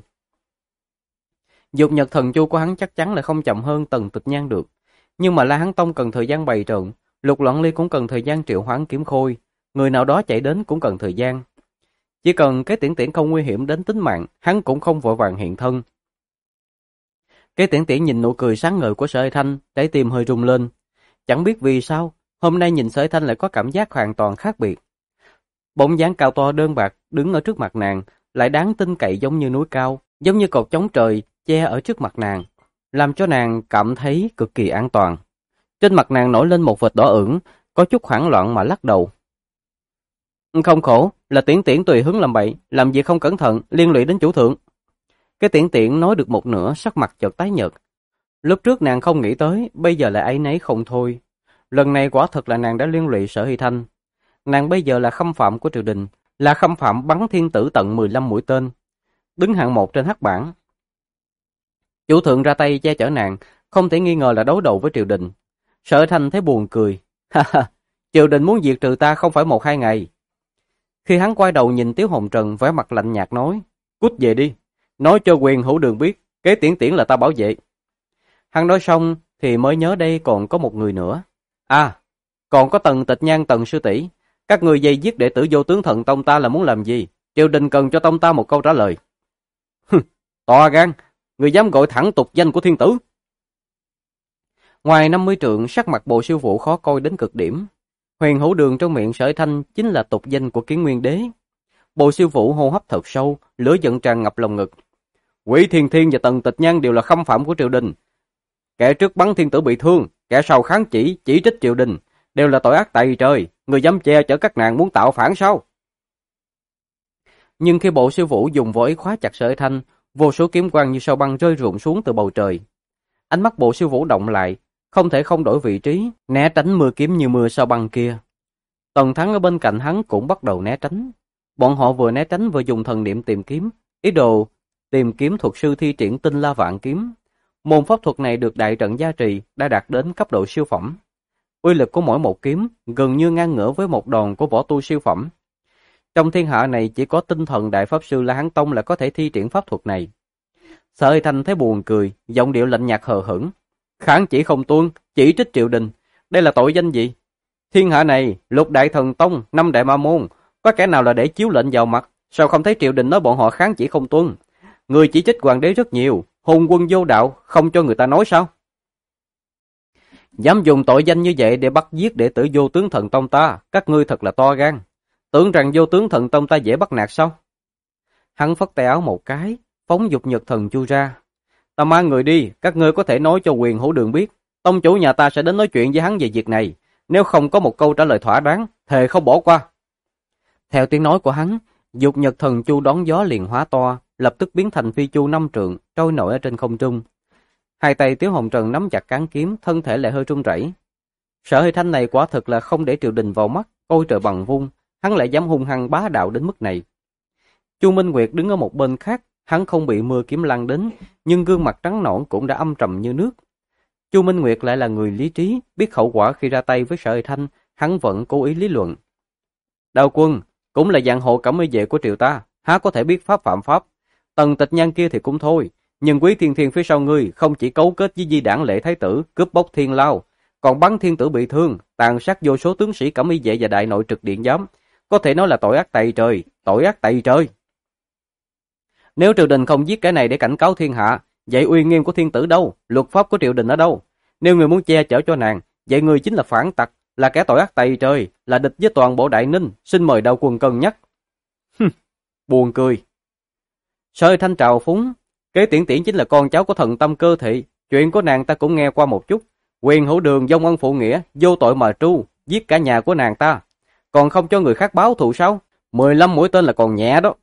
Dục nhật thần chu của hắn chắc chắn là không chậm hơn Tần Tịch Nhan được. Nhưng mà La Hán Tông cần thời gian bày trận, Lục Loạn Ly cũng cần thời gian triệu hoán kiếm khôi. Người nào đó chạy đến cũng cần thời gian. Chỉ cần cái Tiễn Tiễn không nguy hiểm đến tính mạng, hắn cũng không vội vàng hiện thân. Cái Tiễn Tiễn nhìn nụ cười sáng ngời của Sở Hy Thanh, trái tim hơi rung lên. Chẳng biết vì sao, hôm nay nhìn Sở Hải Thanh lại có cảm giác hoàn toàn khác biệt. Bóng dáng cao to đơn bạc đứng ở trước mặt nàng, lại đáng tin cậy giống như núi cao, giống như cột chống trời che ở trước mặt nàng, làm cho nàng cảm thấy cực kỳ an toàn. Trên mặt nàng nổi lên một vệt đỏ ửng, có chút hoảng loạn mà lắc đầu. Không khổ, là Tiễn Tiễn tùy hứng làm bậy, làm việc không cẩn thận, liên lụy đến chủ thượng. Cái Tiễn Tiễn nói được một nửa, sắc mặt chợt tái nhợt. Lúc trước nàng không nghĩ tới, bây giờ lại áy náy không thôi. Lần này quả thật là nàng đã liên lụy Sở Hy Thanh. Nàng bây giờ là khâm phạm của triều đình, là khâm phạm bắn thiên tử tận 15 mũi tên, đứng hạng 1 trên hắc bảng. Chủ thượng ra tay che chở nàng, không thể nghi ngờ là đối đầu với triều đình. Sở Thanh thấy buồn cười. Ha ha, triều đình muốn diệt trừ ta không phải 1-2 ngày. Khi hắn quay đầu nhìn Tiếu Hồng Trần vẻ mặt lạnh nhạt nói, cút về đi, nói cho Quyền Hữu Đường biết, Kế Tiễn Tiễn là ta bảo vệ. Hắn nói xong thì mới nhớ đây còn có một người nữa. À, còn có Tần Tịch Nhan Tần sư tỷ, các người dây giết đệ tử Vô Tướng Thần Tông ta là muốn làm gì? Triều đình cần cho tông ta một câu trả lời. To gan, người dám gọi thẳng tục danh của thiên tử. Ngoài 50 trượng, sắc mặt Bộ Sư Phụ khó coi đến cực điểm. Huyền Hữu Đường trong miệng Sở Thanh chính là tục danh của Kiến Nguyên Đế. Bộ Sư Phụ hô hấp thật sâu, lửa giận tràn ngập lòng ngực. Quỷ Thiên Thiên và Tần Tịch Nhan đều là khâm phạm của triều đình. Kẻ trước bắn thiên tử bị thương, kẻ sau kháng chỉ trích triều đình, đều là tội ác tày trời. Người dám che chở các nàng muốn tạo phản sao? Nhưng khi Bộ Sư Phụ dùng võ ý khóa chặt Sở Thanh, vô số kiếm quang như sao băng rơi rụng xuống từ bầu trời. Ánh mắt Bộ Sư Phụ động lại, không thể không đổi vị trí, né tránh mưa kiếm như mưa sao băng kia. Tần Thắng ở bên cạnh hắn cũng bắt đầu né tránh. Bọn họ vừa né tránh vừa dùng thần niệm tìm kiếm, ý đồ tìm kiếm thuật sư thi triển Tinh La Vạn Kiếm. Môn pháp thuật này được đại trận gia trì, đã đạt đến cấp độ siêu phẩm. Uy lực của mỗi một kiếm gần như ngang ngửa với một đòn của võ tu siêu phẩm. Trong thiên hạ này chỉ có tinh thần đại pháp sư La Hán Tông là có thể thi triển pháp thuật này. Sở Hy Thanh thấy buồn cười, giọng điệu lạnh nhạt hờ hững. Kháng chỉ không tuân, chỉ trích triều đình, đây là tội danh gì? Thiên hạ này, Lục Đại Thần Tông, 5 Đại Ma Môn, có kẻ nào là để chiếu lệnh vào mặt? Sao không thấy triều đình nói bọn họ kháng chỉ không tuân? Người chỉ trích hoàng đế rất nhiều, hùng quân vô đạo, không cho người ta nói sao? Dám dùng tội danh như vậy để bắt giết đệ tử Vô Tướng Thần Tông ta, các ngươi thật là to gan. Tưởng rằng Vô Tướng Thần Tông ta dễ bắt nạt sao? Hắn phất tay áo một cái, phóng dục nhật thần chu ra. Ta mang người đi, các ngươi có thể nói cho Quyền Hữu Đường biết, tông chủ nhà ta sẽ đến nói chuyện với hắn về việc này, nếu không có một câu trả lời thỏa đáng, thề không bỏ qua. Theo tiếng nói của hắn, dục nhật thần chu đón gió liền hóa to, lập tức biến thành phi chu 5 trượng, trôi nổi ở trên không trung. Hai tay Tiếu Hồng Trần nắm chặt cán kiếm, thân thể lại hơi run rẩy. Sở Hy Thanh này quả thực là không để triều đình vào mắt, coi trời bằng vung, hắn lại dám hung hăng bá đạo đến mức này. Chu Minh Nguyệt đứng ở một bên khác, hắn không bị mưa kiếm lăn đến, nhưng gương mặt trắng nõn cũng đã âm trầm như nước. Chu Minh Nguyệt lại là người lý trí, biết hậu quả khi ra tay với Sở Hy Thanh, hắn vẫn cố ý lý luận. Đào Quân cũng là dạng hộ cẩm y vệ của triều ta, há có thể biết pháp phạm pháp. Tần Tịch Nhan kia thì cũng thôi, nhưng Quý Thiên Thiên phía sau ngươi không chỉ cấu kết với Di Đảng Lệ Thái tử cướp bóc thiên lao, còn bắn thiên tử bị thương, tàn sát vô số tướng sĩ cẩm y vệ và đại nội trực điện giám, có thể nói là tội ác tày trời, tội ác tày trời. Nếu triều đình không giết cái này để cảnh cáo thiên hạ, vậy uy nghiêm của thiên tử đâu, luật pháp của triều đình ở đâu? Nếu người muốn che chở cho nàng, vậy người chính là phản tặc, là kẻ tội ác tày trời, là địch với toàn bộ Đại Ninh, xin mời Đào Quân cân nhắc. Buồn cười. Sở Hy Thanh trào phúng, Kế Tiễn Tiễn chính là con cháu của Thần Tâm Cơ Thị, chuyện của nàng ta cũng nghe qua một chút. Quyền Hữu Đường vong ân phụ nghĩa, vô tội mà tru, giết cả nhà của nàng ta, còn không cho người khác báo thù sao? 15 mũi tên là còn nhẹ đó.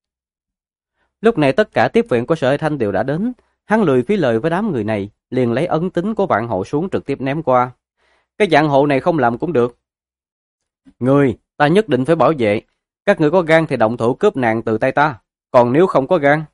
Lúc này tất cả tiếp viện của Sở Hy Thanh đều đã đến, hắn lười phí lời với đám người này, liền lấy ấn tính của vạn hộ xuống trực tiếp ném qua. Cái dạng hộ này không làm cũng được. Người, ta nhất định phải bảo vệ, các người có gan thì động thủ cướp nàng từ tay ta, còn nếu không có gan.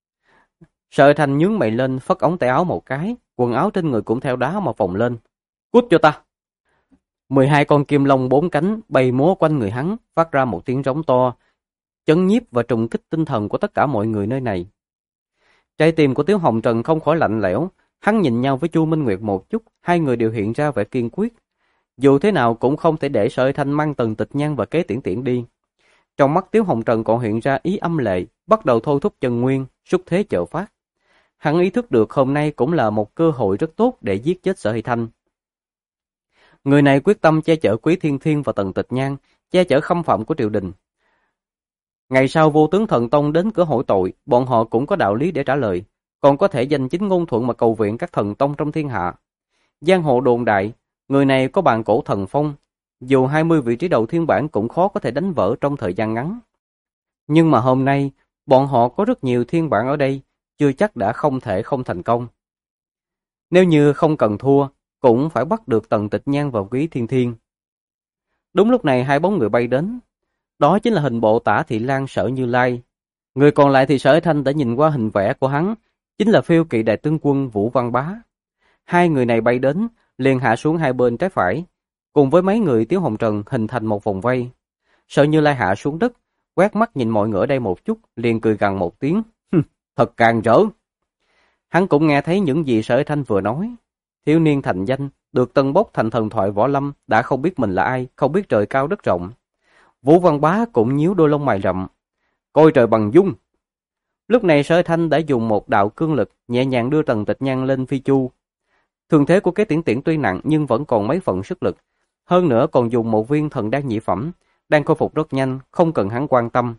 Sở Hy Thanh nhướng mày lên, phất ống tay áo một cái, quần áo trên người cũng theo đá mà phồng lên. Cút cho ta. 12 con kim long 4 cánh bay múa quanh người hắn, phát ra một tiếng rống to, chấn nhiếp và trùng kích tinh thần của tất cả mọi người nơi này. Trái tim của Tiếu Hồng Trần không khỏi lạnh lẽo, hắn nhìn nhau với Chu Minh Nguyệt một chút, hai người đều hiện ra vẻ kiên quyết. Dù thế nào cũng không thể để Sở Hy Thanh mang Tần Tịch Nhan và Kế Tiễn Tiễn đi. Trong mắt Tiếu Hồng Trần còn hiện ra ý âm lệ, bắt đầu thôi thúc chân nguyên, xúc thế chợ phát. Hắn ý thức được hôm nay cũng là một cơ hội rất tốt để giết chết Sở Hy Thanh. Người này quyết tâm che chở Quý Thiên Thiên và Tần Tịch Nhan, che chở khâm phạm của triều đình. Ngày sau vô tướng thần tông đến cửa hỏi tội, bọn họ cũng có đạo lý để trả lời, còn có thể danh chính ngôn thuận mà cầu viện các thần tông trong thiên hạ. Giang hồ đồn đại, người này có bàn cổ thần phong, dù 20 vị trí đầu thiên bảng cũng khó có thể đánh vỡ trong thời gian ngắn. Nhưng mà hôm nay, bọn họ có rất nhiều thiên bảng ở đây, chưa chắc đã không thể không thành công. Nếu như không cần thua, cũng phải bắt được Tần Tịch Nhan và Quý Thiên Thiên. Đúng lúc này hai bóng người bay đến. Đó chính là hình bộ Tả Thị Lan Sở Như Lai. Người còn lại thì Sở Thanh đã nhìn qua hình vẽ của hắn, chính là phiêu kỵ đại tướng quân Vũ Văn Bá. Hai người này bay đến, liền hạ xuống hai bên trái phải, cùng với mấy người Tiếu Hồng Trần hình thành một vòng vây. Sở Như Lai hạ xuống đất, quét mắt nhìn mọi người ở đây một chút, liền cười gằn một tiếng. Thật càng rỡ. Hắn cũng nghe thấy những gì Sở Thanh vừa nói. Thiếu niên thành danh, được tân bốc thành thần thoại võ lâm, đã không biết mình là ai, không biết trời cao đất rộng. Vũ Văn Bá cũng nhíu đôi lông mày rậm. Coi trời bằng dung. Lúc này Sở Thanh đã dùng một đạo cương lực, nhẹ nhàng đưa Tần Tịch Nhan lên phi chu. Thương thế của Kế Tiễn Tiễn tuy nặng nhưng vẫn còn mấy phần sức lực. Hơn nữa còn dùng một viên thần đan nhị phẩm, đang khôi phục rất nhanh, không cần hắn quan tâm.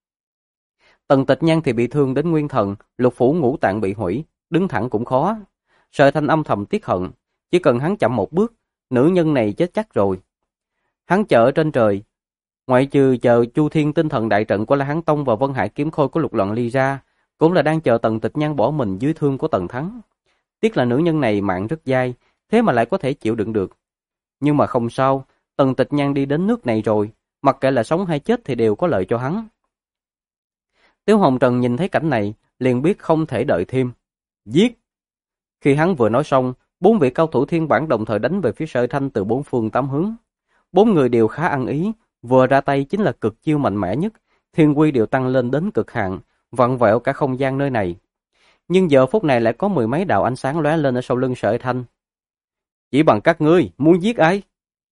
Tần Tịch Nhan thì bị thương đến nguyên thần, lục phủ ngũ tạng bị hủy, đứng thẳng cũng khó. Sở Thanh âm thầm tiếc hận, chỉ cần hắn chậm một bước, nữ nhân này chết chắc rồi. Hắn chờ trên trời, ngoại trừ chờ Chu Thiên tinh thần đại trận của La Hán Tông và Vân Hải kiếm khôi của Lục Loạn Ly ra, cũng là đang chờ Tần Tịch Nhan bỏ mình dưới thương của Tần Thắng. Tiếc là nữ nhân này mạng rất dai, thế mà lại có thể chịu đựng được. Nhưng mà không sao, Tần Tịch Nhan đi đến nước này rồi, mặc kệ là sống hay chết thì đều có lợi cho hắn. Tiếu Hồng Trần nhìn thấy cảnh này, liền biết không thể đợi thêm. Giết! Khi hắn vừa nói xong, 4 vị cao thủ thiên bản đồng thời đánh về phía Sở Thanh từ 4 phương 8 hướng. 4 người đều khá ăn ý, vừa ra tay chính là cực chiêu mạnh mẽ nhất, thiên quy đều tăng lên đến cực hạn, vặn vẹo cả không gian nơi này. Nhưng giờ phút này lại có mười mấy đạo ánh sáng lóe lên ở sau lưng Sở Thanh. Chỉ bằng các ngươi, muốn giết ai?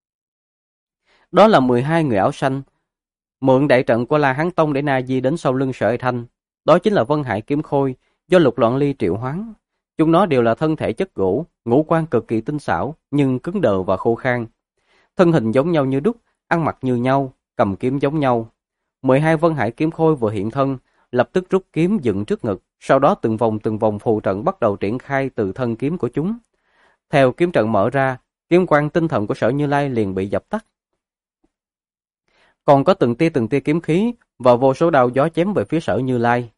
Đó là 12 người áo xanh, mượn đại trận của La Hán Tông để na di đến sau lưng Sở Thanh. Đó chính là Vân Hải kiếm khôi, do Lục Loạn Ly triệu hoán. Chúng nó đều là thân thể chất gỗ, ngũ quan cực kỳ tinh xảo, nhưng cứng đờ và khô khan. Thân hình giống nhau như đúc, ăn mặc như nhau, cầm kiếm giống nhau. 12 Vân Hải kiếm khôi vừa hiện thân, lập tức rút kiếm dựng trước ngực, sau đó từng vòng phù trận bắt đầu triển khai từ thân kiếm của chúng. Theo kiếm trận mở ra, kiếm quang tinh thần của Sở Như Lai liền bị dập tắt. Còn có từng tia kiếm khí và vô số đao gió chém về phía Sở Như Lai.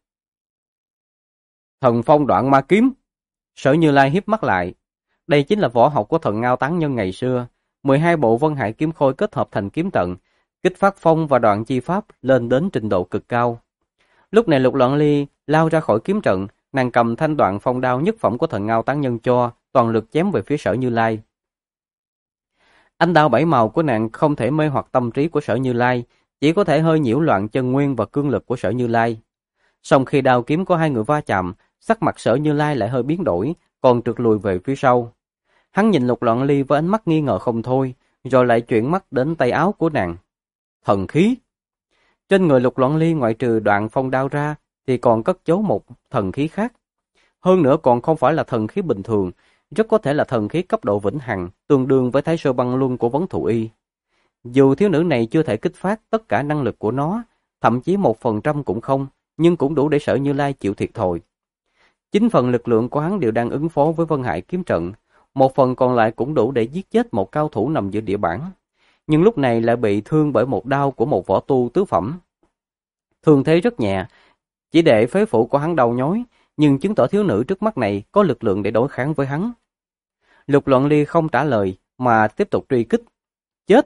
Thần phong đoạn ma kiếm. Sở Như Lai híp mắt lại. Đây chính là võ học của thần Ngao Tán Nhân ngày xưa. 12 bộ Vân Hải kiếm khôi kết hợp thành kiếm trận, kích phát phong và đoạn chi pháp lên đến trình độ cực cao. Lúc này Lục Loạn Ly lao ra khỏi kiếm trận, nàng cầm thanh đoạn phong đao nhất phẩm của thần Ngao Tán Nhân cho, toàn lực chém về phía Sở Như Lai. Ánh đao bảy màu của nàng không thể mê hoặc tâm trí của Sở Như Lai, chỉ có thể hơi nhiễu loạn chân nguyên và cương lực của Sở Như Lai. Song khi đao kiếm của hai người va chạm, sắc mặt Sở Như Lai lại hơi biến đổi, còn trượt lùi về phía sau. Hắn nhìn Lục Loạn Ly với ánh mắt nghi ngờ không thôi, rồi lại chuyển mắt đến tay áo của nàng. Thần khí! Trên người Lục Loạn Ly ngoại trừ đoạn phong đao ra, thì còn cất giấu một thần khí khác. Hơn nữa còn không phải là thần khí bình thường, rất có thể là thần khí cấp độ vĩnh hằng, tương đương với Thái Sơ Băng Luân của Vấn Thụ Y. Dù thiếu nữ này chưa thể kích phát tất cả năng lực của nó, thậm chí 1% cũng không, nhưng cũng đủ để Sở Như Lai chịu thiệt thòi. 9 phần lực lượng của hắn đều đang ứng phó với Vân Hải kiếm trận, 1 phần còn lại cũng đủ để giết chết một cao thủ nằm giữa địa bản. Nhưng lúc này lại bị thương bởi một đao của một võ tu tứ phẩm. Thương thế rất nhẹ, chỉ để phế phủ của hắn đau nhói, nhưng chứng tỏ thiếu nữ trước mắt này có lực lượng để đối kháng với hắn. Lục Loạn Ly không trả lời mà tiếp tục truy kích. Chết!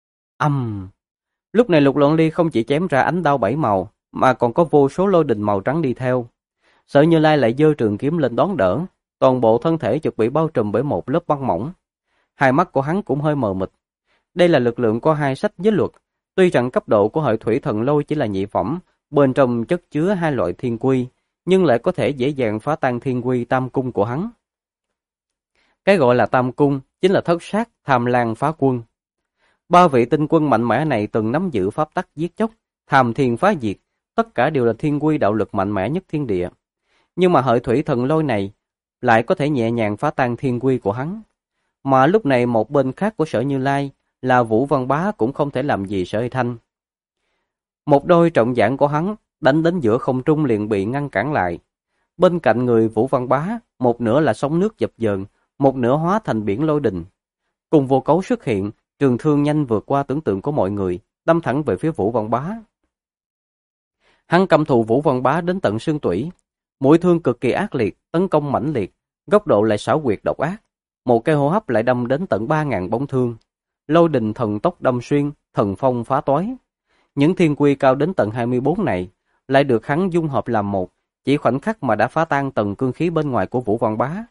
Lúc này Lục Loạn Ly không chỉ chém ra ánh đao bảy màu, mà còn có vô số lôi đình màu trắng đi theo. Sở Như Lai lại giơ trường kiếm lên đón đỡ, toàn bộ thân thể chợt bị bao trùm bởi một lớp băng mỏng. Hai mắt của hắn cũng hơi mờ mịt. Đây là lực lượng của hai sách giới luật, tuy rằng cấp độ của Hợi Thủy Thần Lôi chỉ là nhị phẩm, bên trong chất chứa hai loại thiên quy, nhưng lại có thể dễ dàng phá tan thiên quy tam cung của hắn. Cái gọi là tam cung chính là thất sát, tham lang, phá quân. 3 vị tinh quân mạnh mẽ này từng nắm giữ pháp tắc giết chóc, tham thiên phá diệt, tất cả đều là thiên quy đạo lực mạnh mẽ nhất thiên địa. Nhưng mà Hợi Thủy Thần Lôi này lại có thể nhẹ nhàng phá tan thiên quy của hắn. Mà lúc này một bên khác của Sở Như Lai là Vũ Văn Bá cũng không thể làm gì Sở Hy Thanh. Một đôi trọng giảng của hắn đánh đến giữa không trung liền bị ngăn cản lại. Bên cạnh người Vũ Văn Bá, một nửa là sóng nước dập dờn, một nửa hóa thành biển lôi đình. Cùng Vô Cấu xuất hiện, trường thương nhanh vượt qua tưởng tượng của mọi người, đâm thẳng về phía Vũ Văn Bá. Hắn căm thù Vũ Văn Bá đến tận xương tủy, mũi thương cực kỳ ác liệt, tấn công mãnh liệt, góc độ lại xảo quyệt độc ác. Một cái hô hấp lại đâm đến tận 3.000 bóng thương. Lôi đình thần tốc đâm xuyên, thần phong phá toái. Những thiên quy cao đến tận 24 này lại được hắn dung hợp làm một, chỉ khoảnh khắc mà đã phá tan tầng cương khí bên ngoài của Vũ Văn Bá.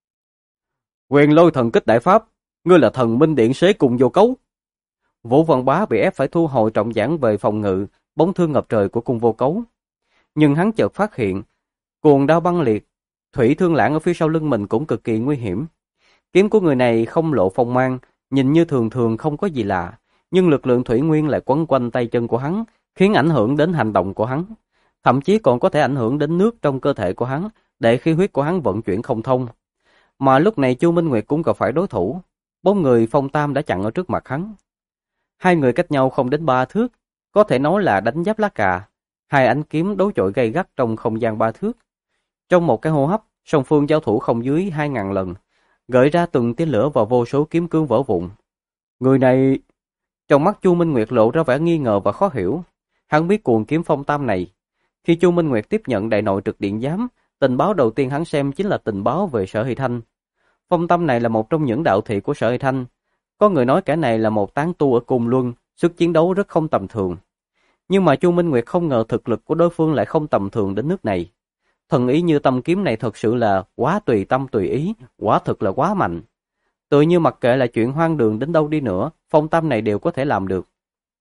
Quyền lôi thần kích đại pháp, ngươi là thần minh điện xế cùng Vô Cấu. Vũ Văn Bá bị ép phải thu hồi trọng giảng về phòng ngự, bóng thương ngập trời của cung Vô Cấu. Nhưng hắn chợt phát hiện, cuồng đao băng liệt, thủy thương lãng ở phía sau lưng mình cũng cực kỳ nguy hiểm. Kiếm của người này không lộ phong mang, nhìn như thường thường không có gì lạ, nhưng lực lượng thủy nguyên lại quấn quanh tay chân của hắn, khiến ảnh hưởng đến hành động của hắn. Thậm chí còn có thể ảnh hưởng đến nước trong cơ thể của hắn, để khí huyết của hắn vận chuyển không thông. Mà lúc này Chu Minh Nguyệt cũng gặp phải đối thủ, 4 người Phong Tam đã chặn ở trước mặt hắn. Hai người cách nhau không đến 3 thước, có thể nói là đánh giáp lá cà. Hai ánh kiếm đấu chọi gay gắt trong không gian 3 thước. Trong một cái hô hấp, song phương giao thủ không dưới 2.000 lần, gợi ra từng tia lửa và vô số kiếm cương vỡ vụn. Người này... Trong mắt Chu Minh Nguyệt lộ ra vẻ nghi ngờ và khó hiểu. Hắn biết cuồng kiếm Phong Tam này. Khi Chu Minh Nguyệt tiếp nhận đại nội trực điện giám, tình báo đầu tiên hắn xem chính là tình báo về Sở Hy Thanh. Phong Tam này là một trong những đạo thị của Sở Hy Thanh. Có người nói kẻ này là một tán tu ở Côn Luân, sức chiến đấu rất không tầm thường. Nhưng mà Chu Minh Nguyệt không ngờ thực lực của đối phương lại không tầm thường đến nước này. Thần ý như tâm kiếm này thật sự là quá tùy tâm tùy ý, quả thực là quá mạnh. Tự như mặc kệ là chuyện hoang đường đến đâu đi nữa, Phong Tam này đều có thể làm được.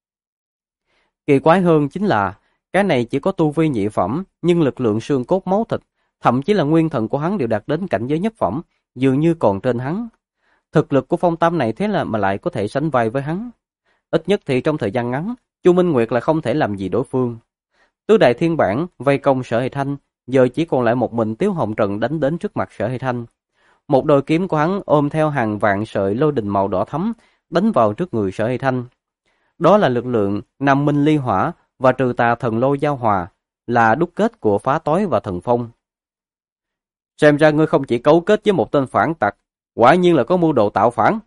Kỳ quái hơn chính là, cái này chỉ có tu vi nhị phẩm, nhưng lực lượng xương cốt máu thịt, thậm chí là nguyên thần của hắn đều đạt đến cảnh giới nhất phẩm, dường như còn trên hắn. Thực lực của Phong Tam này thế là mà lại có thể sánh vai với hắn. Ít nhất thì trong thời gian ngắn, Chu Minh Nguyệt là không thể làm gì đối phương. Tứ đại thiên bản vây công Sở Hy Thanh, giờ chỉ còn lại một mình Tiếu Hồng Trần đánh đến trước mặt Sở Hy Thanh. Một đôi kiếm của hắn ôm theo hàng vạn sợi lôi đình màu đỏ thắm, đánh vào trước người Sở Hy Thanh. Đó là lực lượng Nam Minh Ly Hỏa và Trừ Tà Thần Lôi giao hòa, là đúc kết của Phá Tối và Thần Phong. Xem ra ngươi không chỉ cấu kết với một tên phản tặc, quả nhiên là có mưu đồ tạo phản.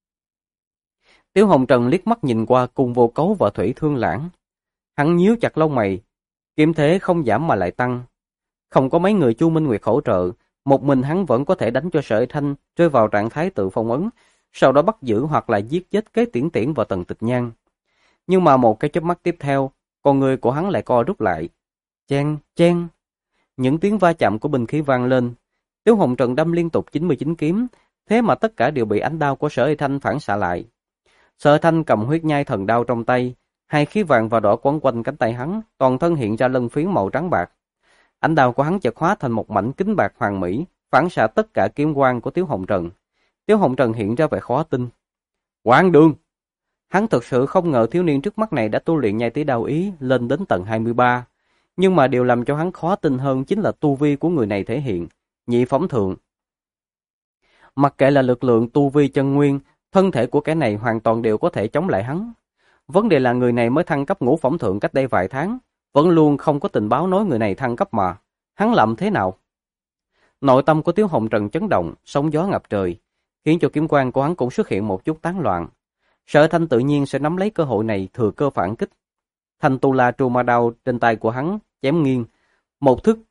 Tiếu Hồng Trần liếc mắt nhìn qua Cung Vô Cấu và Thủy Thương Lãng. Hắn nhíu chặt lông mày, kiếm thế không giảm mà lại tăng. Không có mấy người Chu Minh Nguyệt hỗ trợ, một mình hắn vẫn có thể đánh cho Sở Hy Thanh rơi vào trạng thái tự phong ấn, sau đó bắt giữ hoặc là giết chết Kế Tiễn Tiễn và Tần Tịch Nhan. Nhưng mà một cái chớp mắt tiếp theo, con người của hắn lại co rút lại. Chen, chen. Những tiếng va chạm của binh khí vang lên. Tiếu Hồng Trần đâm liên tục 99 kiếm, thế mà tất cả đều bị ánh đao của Sở Hy Thanh phản xạ lại. Sở Hy Thanh cầm huyết nhai thần đao trong tay, hai khí vàng và đỏ quấn quanh cánh tay hắn, toàn thân hiện ra lân phiến màu trắng bạc. Ánh đao của hắn chợt hóa thành một mảnh kính bạc hoàng mỹ, phản xạ tất cả kiếm quang của Tiếu Hồng Trần. Tiếu Hồng Trần hiện ra vẻ khó tin. Quảng Đường! Hắn thực sự không ngờ thiếu niên trước mắt này đã tu luyện nhai tí đao ý lên đến tầng 23. Nhưng mà điều làm cho hắn khó tin hơn chính là tu vi của người này thể hiện nhị phẩm thượng. Mặc kệ là lực lượng tu vi chân nguyên, thân thể của kẻ này hoàn toàn đều có thể chống lại hắn. Vấn đề là người này mới thăng cấp ngũ phẩm thượng cách đây vài tháng, vẫn luôn không có tình báo nói người này thăng cấp mà. Hắn làm thế nào? Nội tâm của Tiếu Hồng Trần chấn động, sóng gió ngập trời, khiến cho kiếm quang của hắn cũng xuất hiện một chút tán loạn. Sở Thanh tự nhiên sẽ nắm lấy cơ hội này thừa cơ phản kích. Thanh tu la trù ma đao trên tay của hắn chém nghiêng, một thức.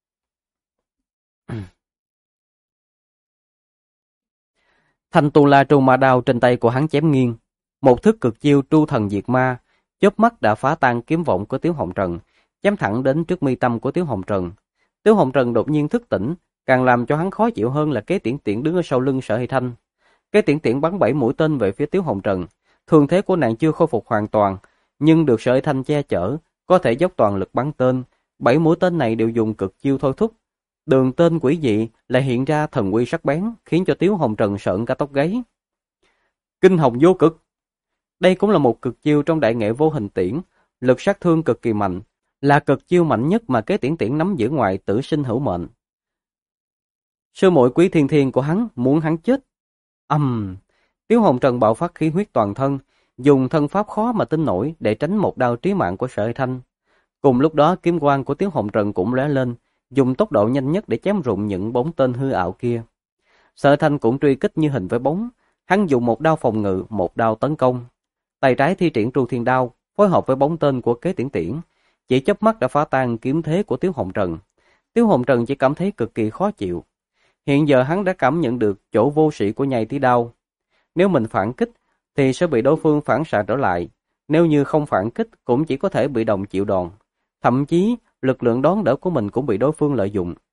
Thanh tu la trù ma đao trên tay của hắn chém nghiêng, một thức cực chiêu tru thần diệt ma, chớp mắt đã phá tan kiếm vọng của Tiếu Hồng Trần, chém thẳng đến trước mi tâm của Tiếu Hồng Trần. Tiếu Hồng Trần đột nhiên thức tỉnh, càng làm cho hắn khó chịu hơn là Kế Tiễn Tiễn đứng ở sau lưng Sở Hy Thanh. Kế Tiễn Tiễn bắn 7 mũi tên về phía Tiếu Hồng Trần, thương thế của nàng chưa khôi phục hoàn toàn, nhưng được Sở Hy Thanh che chở, có thể dốc toàn lực bắn tên. 7 mũi tên này đều dùng cực chiêu thôi thúc. Đường tên quỷ dị lại hiện ra thần uy sắc bén, khiến cho Tiếu Hồng Trần sợn cả tóc gáy. Kinh hồng vô cực. Đây cũng là một cực chiêu trong đại nghệ vô hình tiễn, lực sát thương cực kỳ mạnh, là cực chiêu mạnh nhất mà Kế Tiễn Tiễn nắm giữ ngoài tử sinh hữu mệnh. Sư muội Quý Thiên Thiên của hắn muốn hắn chết. Tiếu Hồng Trần bạo phát khí huyết toàn thân, dùng thân pháp khó mà tin nổi để tránh một đao trí mạng của Sở Hải Thanh. Cùng lúc đó kiếm quang của Tiếu Hồng Trần cũng lóe lên, dùng tốc độ nhanh nhất để chém rụng những bóng tên hư ảo kia. Sở Hải Thanh cũng truy kích như hình với bóng, hắn dùng một đao phòng ngự, một đao tấn công. Tay trái thi triển Tru Thiên Đao, phối hợp với bóng tên của Kế Tiễn Tiễn, chỉ chớp mắt đã phá tan kiếm thế của Tiếu Hồng Trần. Tiếu Hồng Trần chỉ cảm thấy cực kỳ khó chịu. Hiện giờ hắn đã cảm nhận được chỗ vô sĩ của nhai tí đao. Nếu mình phản kích thì sẽ bị đối phương phản xạ trở lại, nếu như không phản kích cũng chỉ có thể bị động chịu đòn. Thậm chí lực lượng đón đỡ của mình cũng bị đối phương lợi dụng.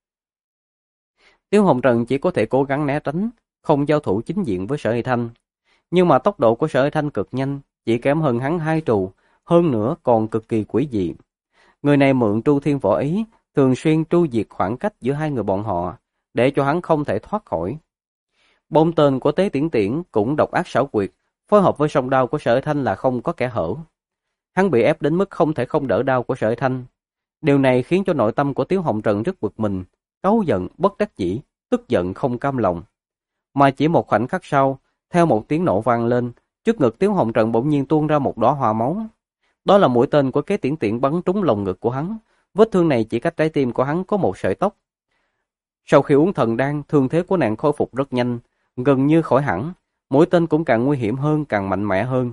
Tiếu Hồng Trần chỉ có thể cố gắng né tránh, không giao thủ chính diện với Sở Hải Thanh. Nhưng mà tốc độ của Sở Hải Thanh cực nhanh, chỉ kém hơn hắn 2 trù, hơn nữa còn cực kỳ quỷ dị. Người này mượn Tru Thiên Võ Ý, thường xuyên tru diệt khoảng cách giữa hai người bọn họ, để cho hắn không thể thoát khỏi. Bom tên của Tế Tiễn Tiễn cũng độc ác xảo quyệt, phối hợp với song đao của Sở Hải Thanh là không có kẽ hở. Hắn bị ép đến mức không thể không đỡ đao của Sở Hải Thanh. Điều này khiến cho nội tâm của Tiếu Hồng Trần rất bực mình, cáu giận, bất đắc dĩ, tức giận không cam lòng. Mà chỉ một khoảnh khắc sau, theo một tiếng nổ vang lên, trước ngực Tiếu Hồng Trần bỗng nhiên tuôn ra một đóa hoa máu. Đó là mũi tên của Kế Tiễn Tiễn bắn trúng lồng ngực của hắn, vết thương này chỉ cách trái tim của hắn có một sợi tóc. Sau khi uống thần đan, thương thế của nàng khôi phục rất nhanh, gần như khỏi hẳn, mũi tên cũng càng nguy hiểm hơn, càng mạnh mẽ hơn.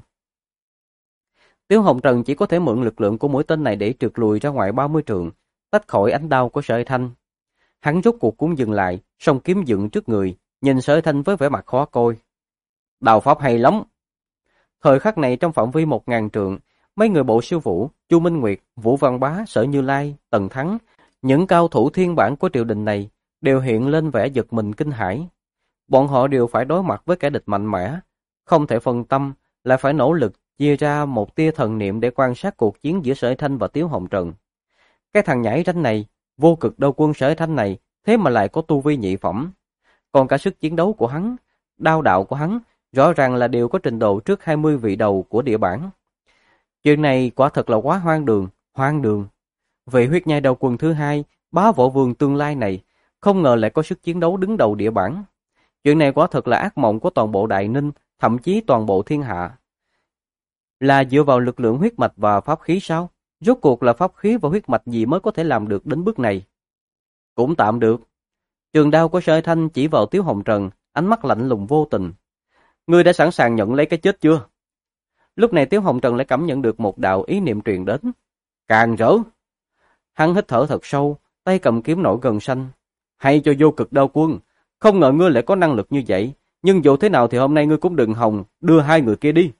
Tiếu Hồng Trần chỉ có thể mượn lực lượng của mũi tên này để trượt lùi ra ngoài 30 trượng, tách khỏi ánh đao của Sở Hải Thanh. Hắn rốt cuộc cũng dừng lại, song kiếm dựng trước người, nhìn Sở Hải Thanh với vẻ mặt khó coi. Đao pháp hay lắm. Thời khắc này trong phạm vi 1000 trượng, mấy người Bộ Siêu Vũ, Chu Minh Nguyệt, Vũ Văn Bá, Sở Như Lai, Tần Thắng, những cao thủ thiên bản của triều đình này đều hiện lên vẻ giật mình kinh hãi. Bọn họ đều phải đối mặt với kẻ địch mạnh mẽ, không thể phân tâm, lại phải nỗ lực chia ra một tia thần niệm để quan sát cuộc chiến giữa Sở Hải Thanh và Tiếu Hồng Trần. Cái thằng nhảy ranh này, vô cực đao quân Sở Hải Thanh này, thế mà lại có tu vi nhị phẩm. Còn cả sức chiến đấu của hắn, đao đạo của hắn, rõ ràng là đều có trình độ trước 20 vị đầu của địa bản. Chuyện này quả thật là quá hoang đường. Vị huyết nhai đao quân thứ hai, bá võ vương tương lai này, không ngờ lại có sức chiến đấu đứng đầu địa bản. Chuyện này quả thật là ác mộng của toàn bộ Đại Ninh, thậm chí toàn bộ thiên hạ. Là dựa vào lực lượng huyết mạch và pháp khí sao? Rốt cuộc là pháp khí và huyết mạch gì mới có thể làm được đến bước này? Cũng tạm được. Trường đao của Sở Hải Thanh chỉ vào Tiếu Hồng Trần, ánh mắt lạnh lùng vô tình. Ngươi đã sẵn sàng nhận lấy cái chết chưa? Lúc này Tiếu Hồng Trần lại cảm nhận được một đạo ý niệm truyền đến. Càng rỡ. Hắn hít thở thật sâu, tay cầm kiếm nổi gần xanh. Hay cho vô cực đao quân, không ngờ ngươi lại có năng lực như vậy, nhưng dù thế nào thì hôm nay ngươi cũng đừng hòng đưa hai người kia đi.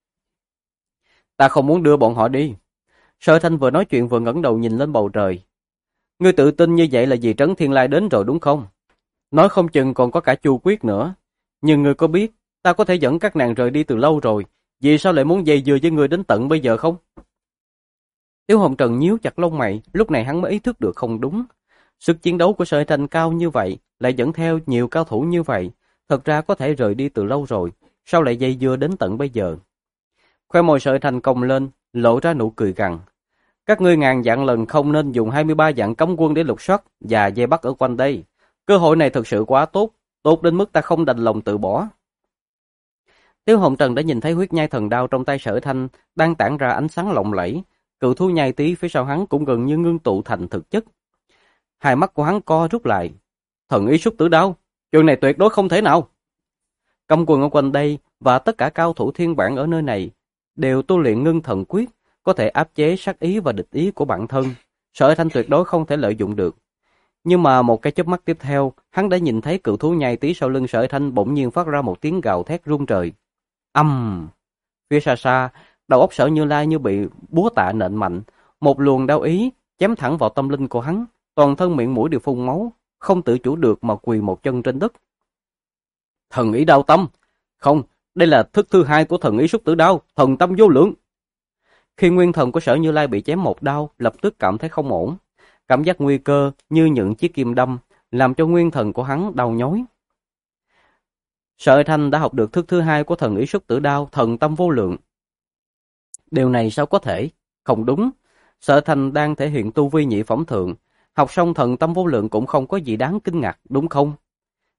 Ta không muốn đưa bọn họ đi. Sở Thanh vừa nói chuyện vừa ngẩng đầu nhìn lên bầu trời. Ngươi tự tin như vậy là vì Trấn Thiên Lai đến rồi đúng không? Nói không chừng còn có cả Chu Quyết nữa. Nhưng ngươi có biết, ta có thể dẫn các nàng rời đi từ lâu rồi, vì sao lại muốn dây dưa với ngươi đến tận bây giờ không? Tiếu Hồng Trần nhíu chặt lông mày, lúc này hắn mới ý thức được không đúng. Sức chiến đấu của Sở Hải Thanh cao như vậy, lại dẫn theo nhiều cao thủ như vậy, thật ra có thể rời đi từ lâu rồi, sao lại dây dưa đến tận bây giờ? Khoe môi Sở Hải Thanh cong lên, lộ ra nụ cười gằn. Các ngươi ngàn vạn lần không nên dùng 23 vạn cấm quân để lục soát và vây bắt ở quanh đây. Cơ hội này thực sự quá tốt, tốt đến mức ta không đành lòng từ bỏ. Tiếu Hồng Trần đã nhìn thấy huyết nhai thần đao trong tay Sở Hải Thanh đang tản ra ánh sáng lộng lẫy, cự thú nhai tí phía sau hắn cũng gần như ngưng tụ thành thực chất. Hai mắt của hắn co rút lại. Thần ý xúc tử đao, chuyện này tuyệt đối không thể nào. Cấm quân ở quanh đây và tất cả cao thủ thiên bản ở nơi này đều tu luyện ngưng thần quyết, có thể áp chế sát ý và địch ý của bản thân. Sở Hải Thanh tuyệt đối không thể lợi dụng được. Nhưng mà một cái chớp mắt tiếp theo, hắn đã nhìn thấy cự thú nhai tí sau lưng Sở Hải Thanh bỗng nhiên phát ra một tiếng gào thét rung trời. Phía xa xa, đầu óc Sở Như Lai như bị búa tạ nện mạnh, một luồng đao ý chém thẳng vào tâm linh của hắn, toàn thân miệng mũi đều phun máu, không tự chủ được mà quỳ một chân trên đất. Thần ý đao tâm, không, đây là thức thứ hai của thần ý xúc tử đao, thần tâm vô lượng. Khi nguyên thần của Sở Như Lai bị chém một đao, lập tức cảm thấy không ổn, cảm giác nguy cơ như những chiếc kim đâm, làm cho nguyên thần của hắn đau nhói. Sở Hải Thanh đã học được thức thứ hai của thần ý xúc tử đao, thần tâm vô lượng. Điều này sao có thể? Không đúng. Sở Hải Thanh đang thể hiện tu vi nhị phẩm thượng, học xong thần tâm vô lượng cũng không có gì đáng kinh ngạc, đúng không?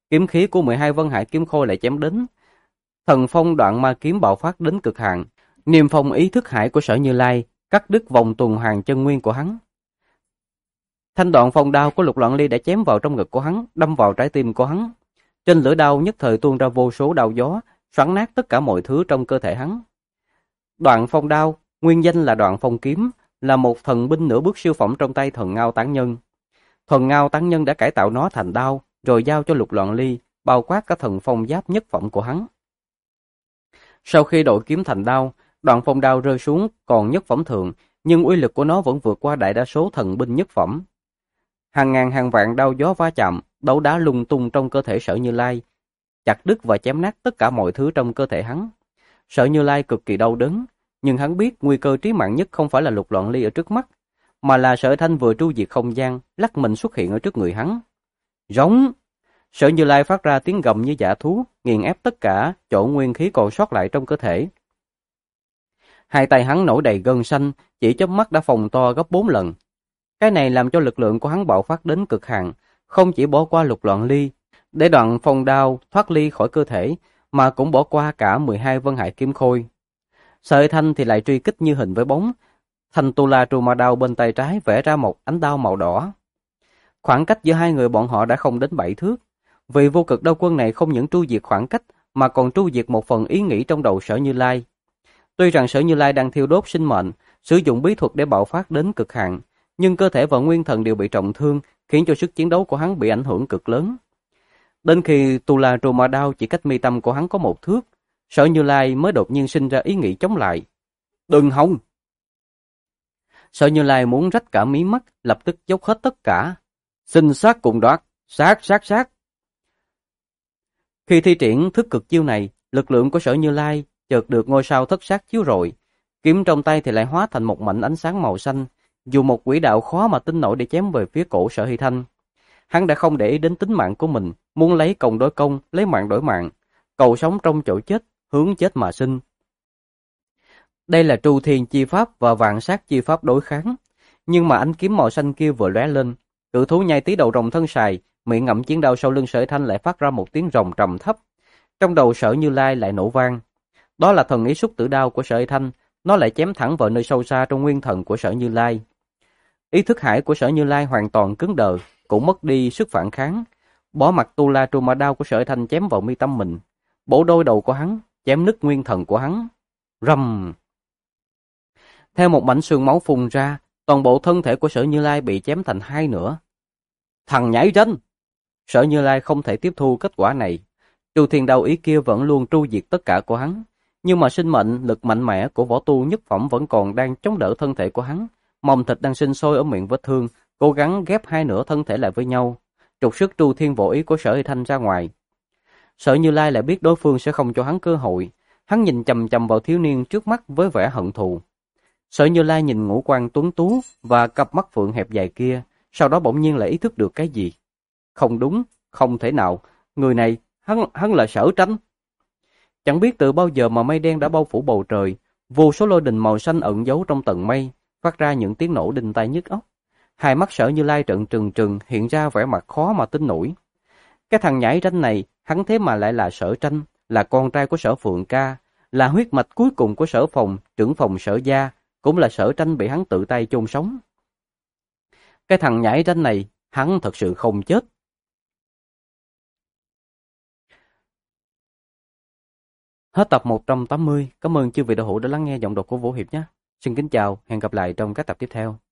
Kiếm khí của 12 Vân Hải kiếm khôi lại chém đến. Thần phong đoạn ma kiếm bạo phát đến cực hạn, niềm phong ý thức hải của Sở Như Lai cắt đứt vòng tuần hoàn chân nguyên của hắn. Thanh đoạn phong đao của Lục Loạn Ly đã chém vào trong ngực của hắn, đâm vào trái tim của hắn. Trên lưỡi đao nhất thời tuôn ra vô số đao gió, xoắn nát tất cả mọi thứ trong cơ thể hắn. Đoạn phong đao, nguyên danh là đoạn phong kiếm, là một thần binh nửa bước siêu phẩm trong tay Thần Ngao Tán Nhân. Thần Ngao Tán Nhân đã cải tạo nó thành đao, rồi giao cho Lục Loạn Ly, bao quát cả thần phong giáp nhất phẩm của hắn. Sau khi đổi kiếm thành đao, đoạn phong đao rơi xuống còn nhất phẩm thường, nhưng uy lực của nó vẫn vượt qua đại đa số thần binh nhất phẩm. Hàng ngàn hàng vạn đao gió va chạm, đấu đá lung tung trong cơ thể Sở Như Lai, chặt đứt và chém nát tất cả mọi thứ trong cơ thể hắn. Sở Như Lai cực kỳ đau đớn, nhưng hắn biết nguy cơ chí mạng nhất không phải là Lục Loạn Ly ở trước mắt, mà là Sở Thanh vừa tru diệt không gian, lắc mình xuất hiện ở trước người hắn. Rống! Sở Như Lai phát ra tiếng gầm như dã thú, nghiền ép tất cả chỗ nguyên khí còn sót lại trong cơ thể. Hai tay hắn nổi đầy gân xanh, chỉ chớp mắt đã phồng to gấp 4 lần. Cái này làm cho lực lượng của hắn bạo phát đến cực hạn, không chỉ bỏ qua Lục Loạn Ly, để đoạn phong đao thoát ly khỏi cơ thể, mà cũng bỏ qua cả 12 Vân Hải kiếm khôi. Sợi Thanh thì lại truy kích như hình với bóng, thanh tu la trù ma đao bên tay trái vẽ ra một ánh đao màu đỏ. Khoảng cách giữa hai người bọn họ đã không đến 7 thước. Vì vô cực đao quân này không những tru diệt khoảng cách, mà còn tru diệt một phần ý nghĩ trong đầu Sở Như Lai. Tuy rằng Sở Như Lai đang thiêu đốt sinh mệnh, sử dụng bí thuật để bạo phát đến cực hạn, nhưng cơ thể và nguyên thần đều bị trọng thương, khiến cho sức chiến đấu của hắn bị ảnh hưởng cực lớn. Đến khi tu la trù ma đao chỉ cách mi tâm của hắn có 1 thước, Sở Như Lai mới đột nhiên sinh ra ý nghĩ chống lại. Đừng hòng! Sở Như Lai muốn rách cả mí mắt, lập tức dốc hết tất cả. Sinh sát cùng đoạt, sát. Khi thi triển thức cực chiêu này, lực lượng của Sở Như Lai chợt được ngôi sao thất sát chiếu rọi, kiếm trong tay thì lại hóa thành một mảnh ánh sáng màu xanh, dùng một quỹ đạo khó mà tin nổi để chém về phía cổ Sở Hy Thanh. Hắn đã không để ý đến tính mạng của mình, muốn lấy công đối công, lấy mạng đổi mạng, cầu sống trong chỗ chết, hướng chết mà sinh. Đây là Tru Thiên chi pháp và Vạn Sát chi pháp đối kháng, nhưng mà ánh kiếm màu xanh kia vừa lóe lên, cự thú nhai tí đầu rồng thân sài, miệng ngậm chiến đao sau lưng Sở Thanh lại phát ra một tiếng rồng trầm thấp. Trong đầu Sở Như Lai lại nổ vang. Đó là thần ý xúc tử đao của Sở Thanh, nó lại chém thẳng vào nơi sâu xa trong nguyên thần của Sở Như Lai. Ý thức hải của Sở Như Lai hoàn toàn cứng đờ, cũng mất đi sức phản kháng, bỏ mặt tu la trù ma đao của Sở Thanh chém vào mi tâm mình, bổ đôi đầu của hắn, chém nứt nguyên thần của hắn. Rầm! Theo một mảnh xương máu phun ra, toàn bộ thân thể của Sở Như Lai bị chém thành 2 nửa. Thằng nhảy ranh! Sở Như Lai không thể tiếp thu kết quả này. Trừ Thiên Đao ý kia vẫn luôn tru diệt tất cả của hắn, nhưng mà sinh mệnh lực mạnh mẽ của võ tu nhất phẩm vẫn còn đang chống đỡ thân thể của hắn. Mầm thịt đang sinh sôi ở miệng vết thương, cố gắng ghép 2 nửa thân thể lại với nhau, trục xuất Trù Thiên Vô Ý của Sở Hy Thanh ra ngoài. Sở Như Lai lại biết đối phương sẽ không cho hắn cơ hội, hắn nhìn chằm chằm vào thiếu niên trước mắt với vẻ hận thù. Sở Như Lai nhìn ngũ quan tuấn tú và cặp mắt phượng hẹp dài kia, sau đó bỗng nhiên lại ý thức được cái gì. Không đúng, không thể nào, người này, hắn là Sở Tranh. Chẳng biết từ bao giờ mà mây đen đã bao phủ bầu trời, vô số lôi đình màu xanh ẩn giấu trong tầng mây, phát ra những tiếng nổ đinh tai nhức óc. Hai mắt Sở Như Lai trợn trừng trừng, hiện ra vẻ mặt khó mà tin nổi. Cái thằng nhãi ranh này, hắn thế mà lại là Sở Tranh, là con trai của Sở Phượng Ca, là huyết mạch cuối cùng của Sở Phòng, trưởng phòng Sở gia, cũng là Sở Tranh bị hắn tự tay chôn sống. Cái thằng nhãi ranh này, hắn thật sự không chết. Hết tập 180, cảm ơn chư vị đạo hữu đã lắng nghe giọng đọc của Vũ Hiệp nhé. Xin kính chào, hẹn gặp lại trong các tập tiếp theo.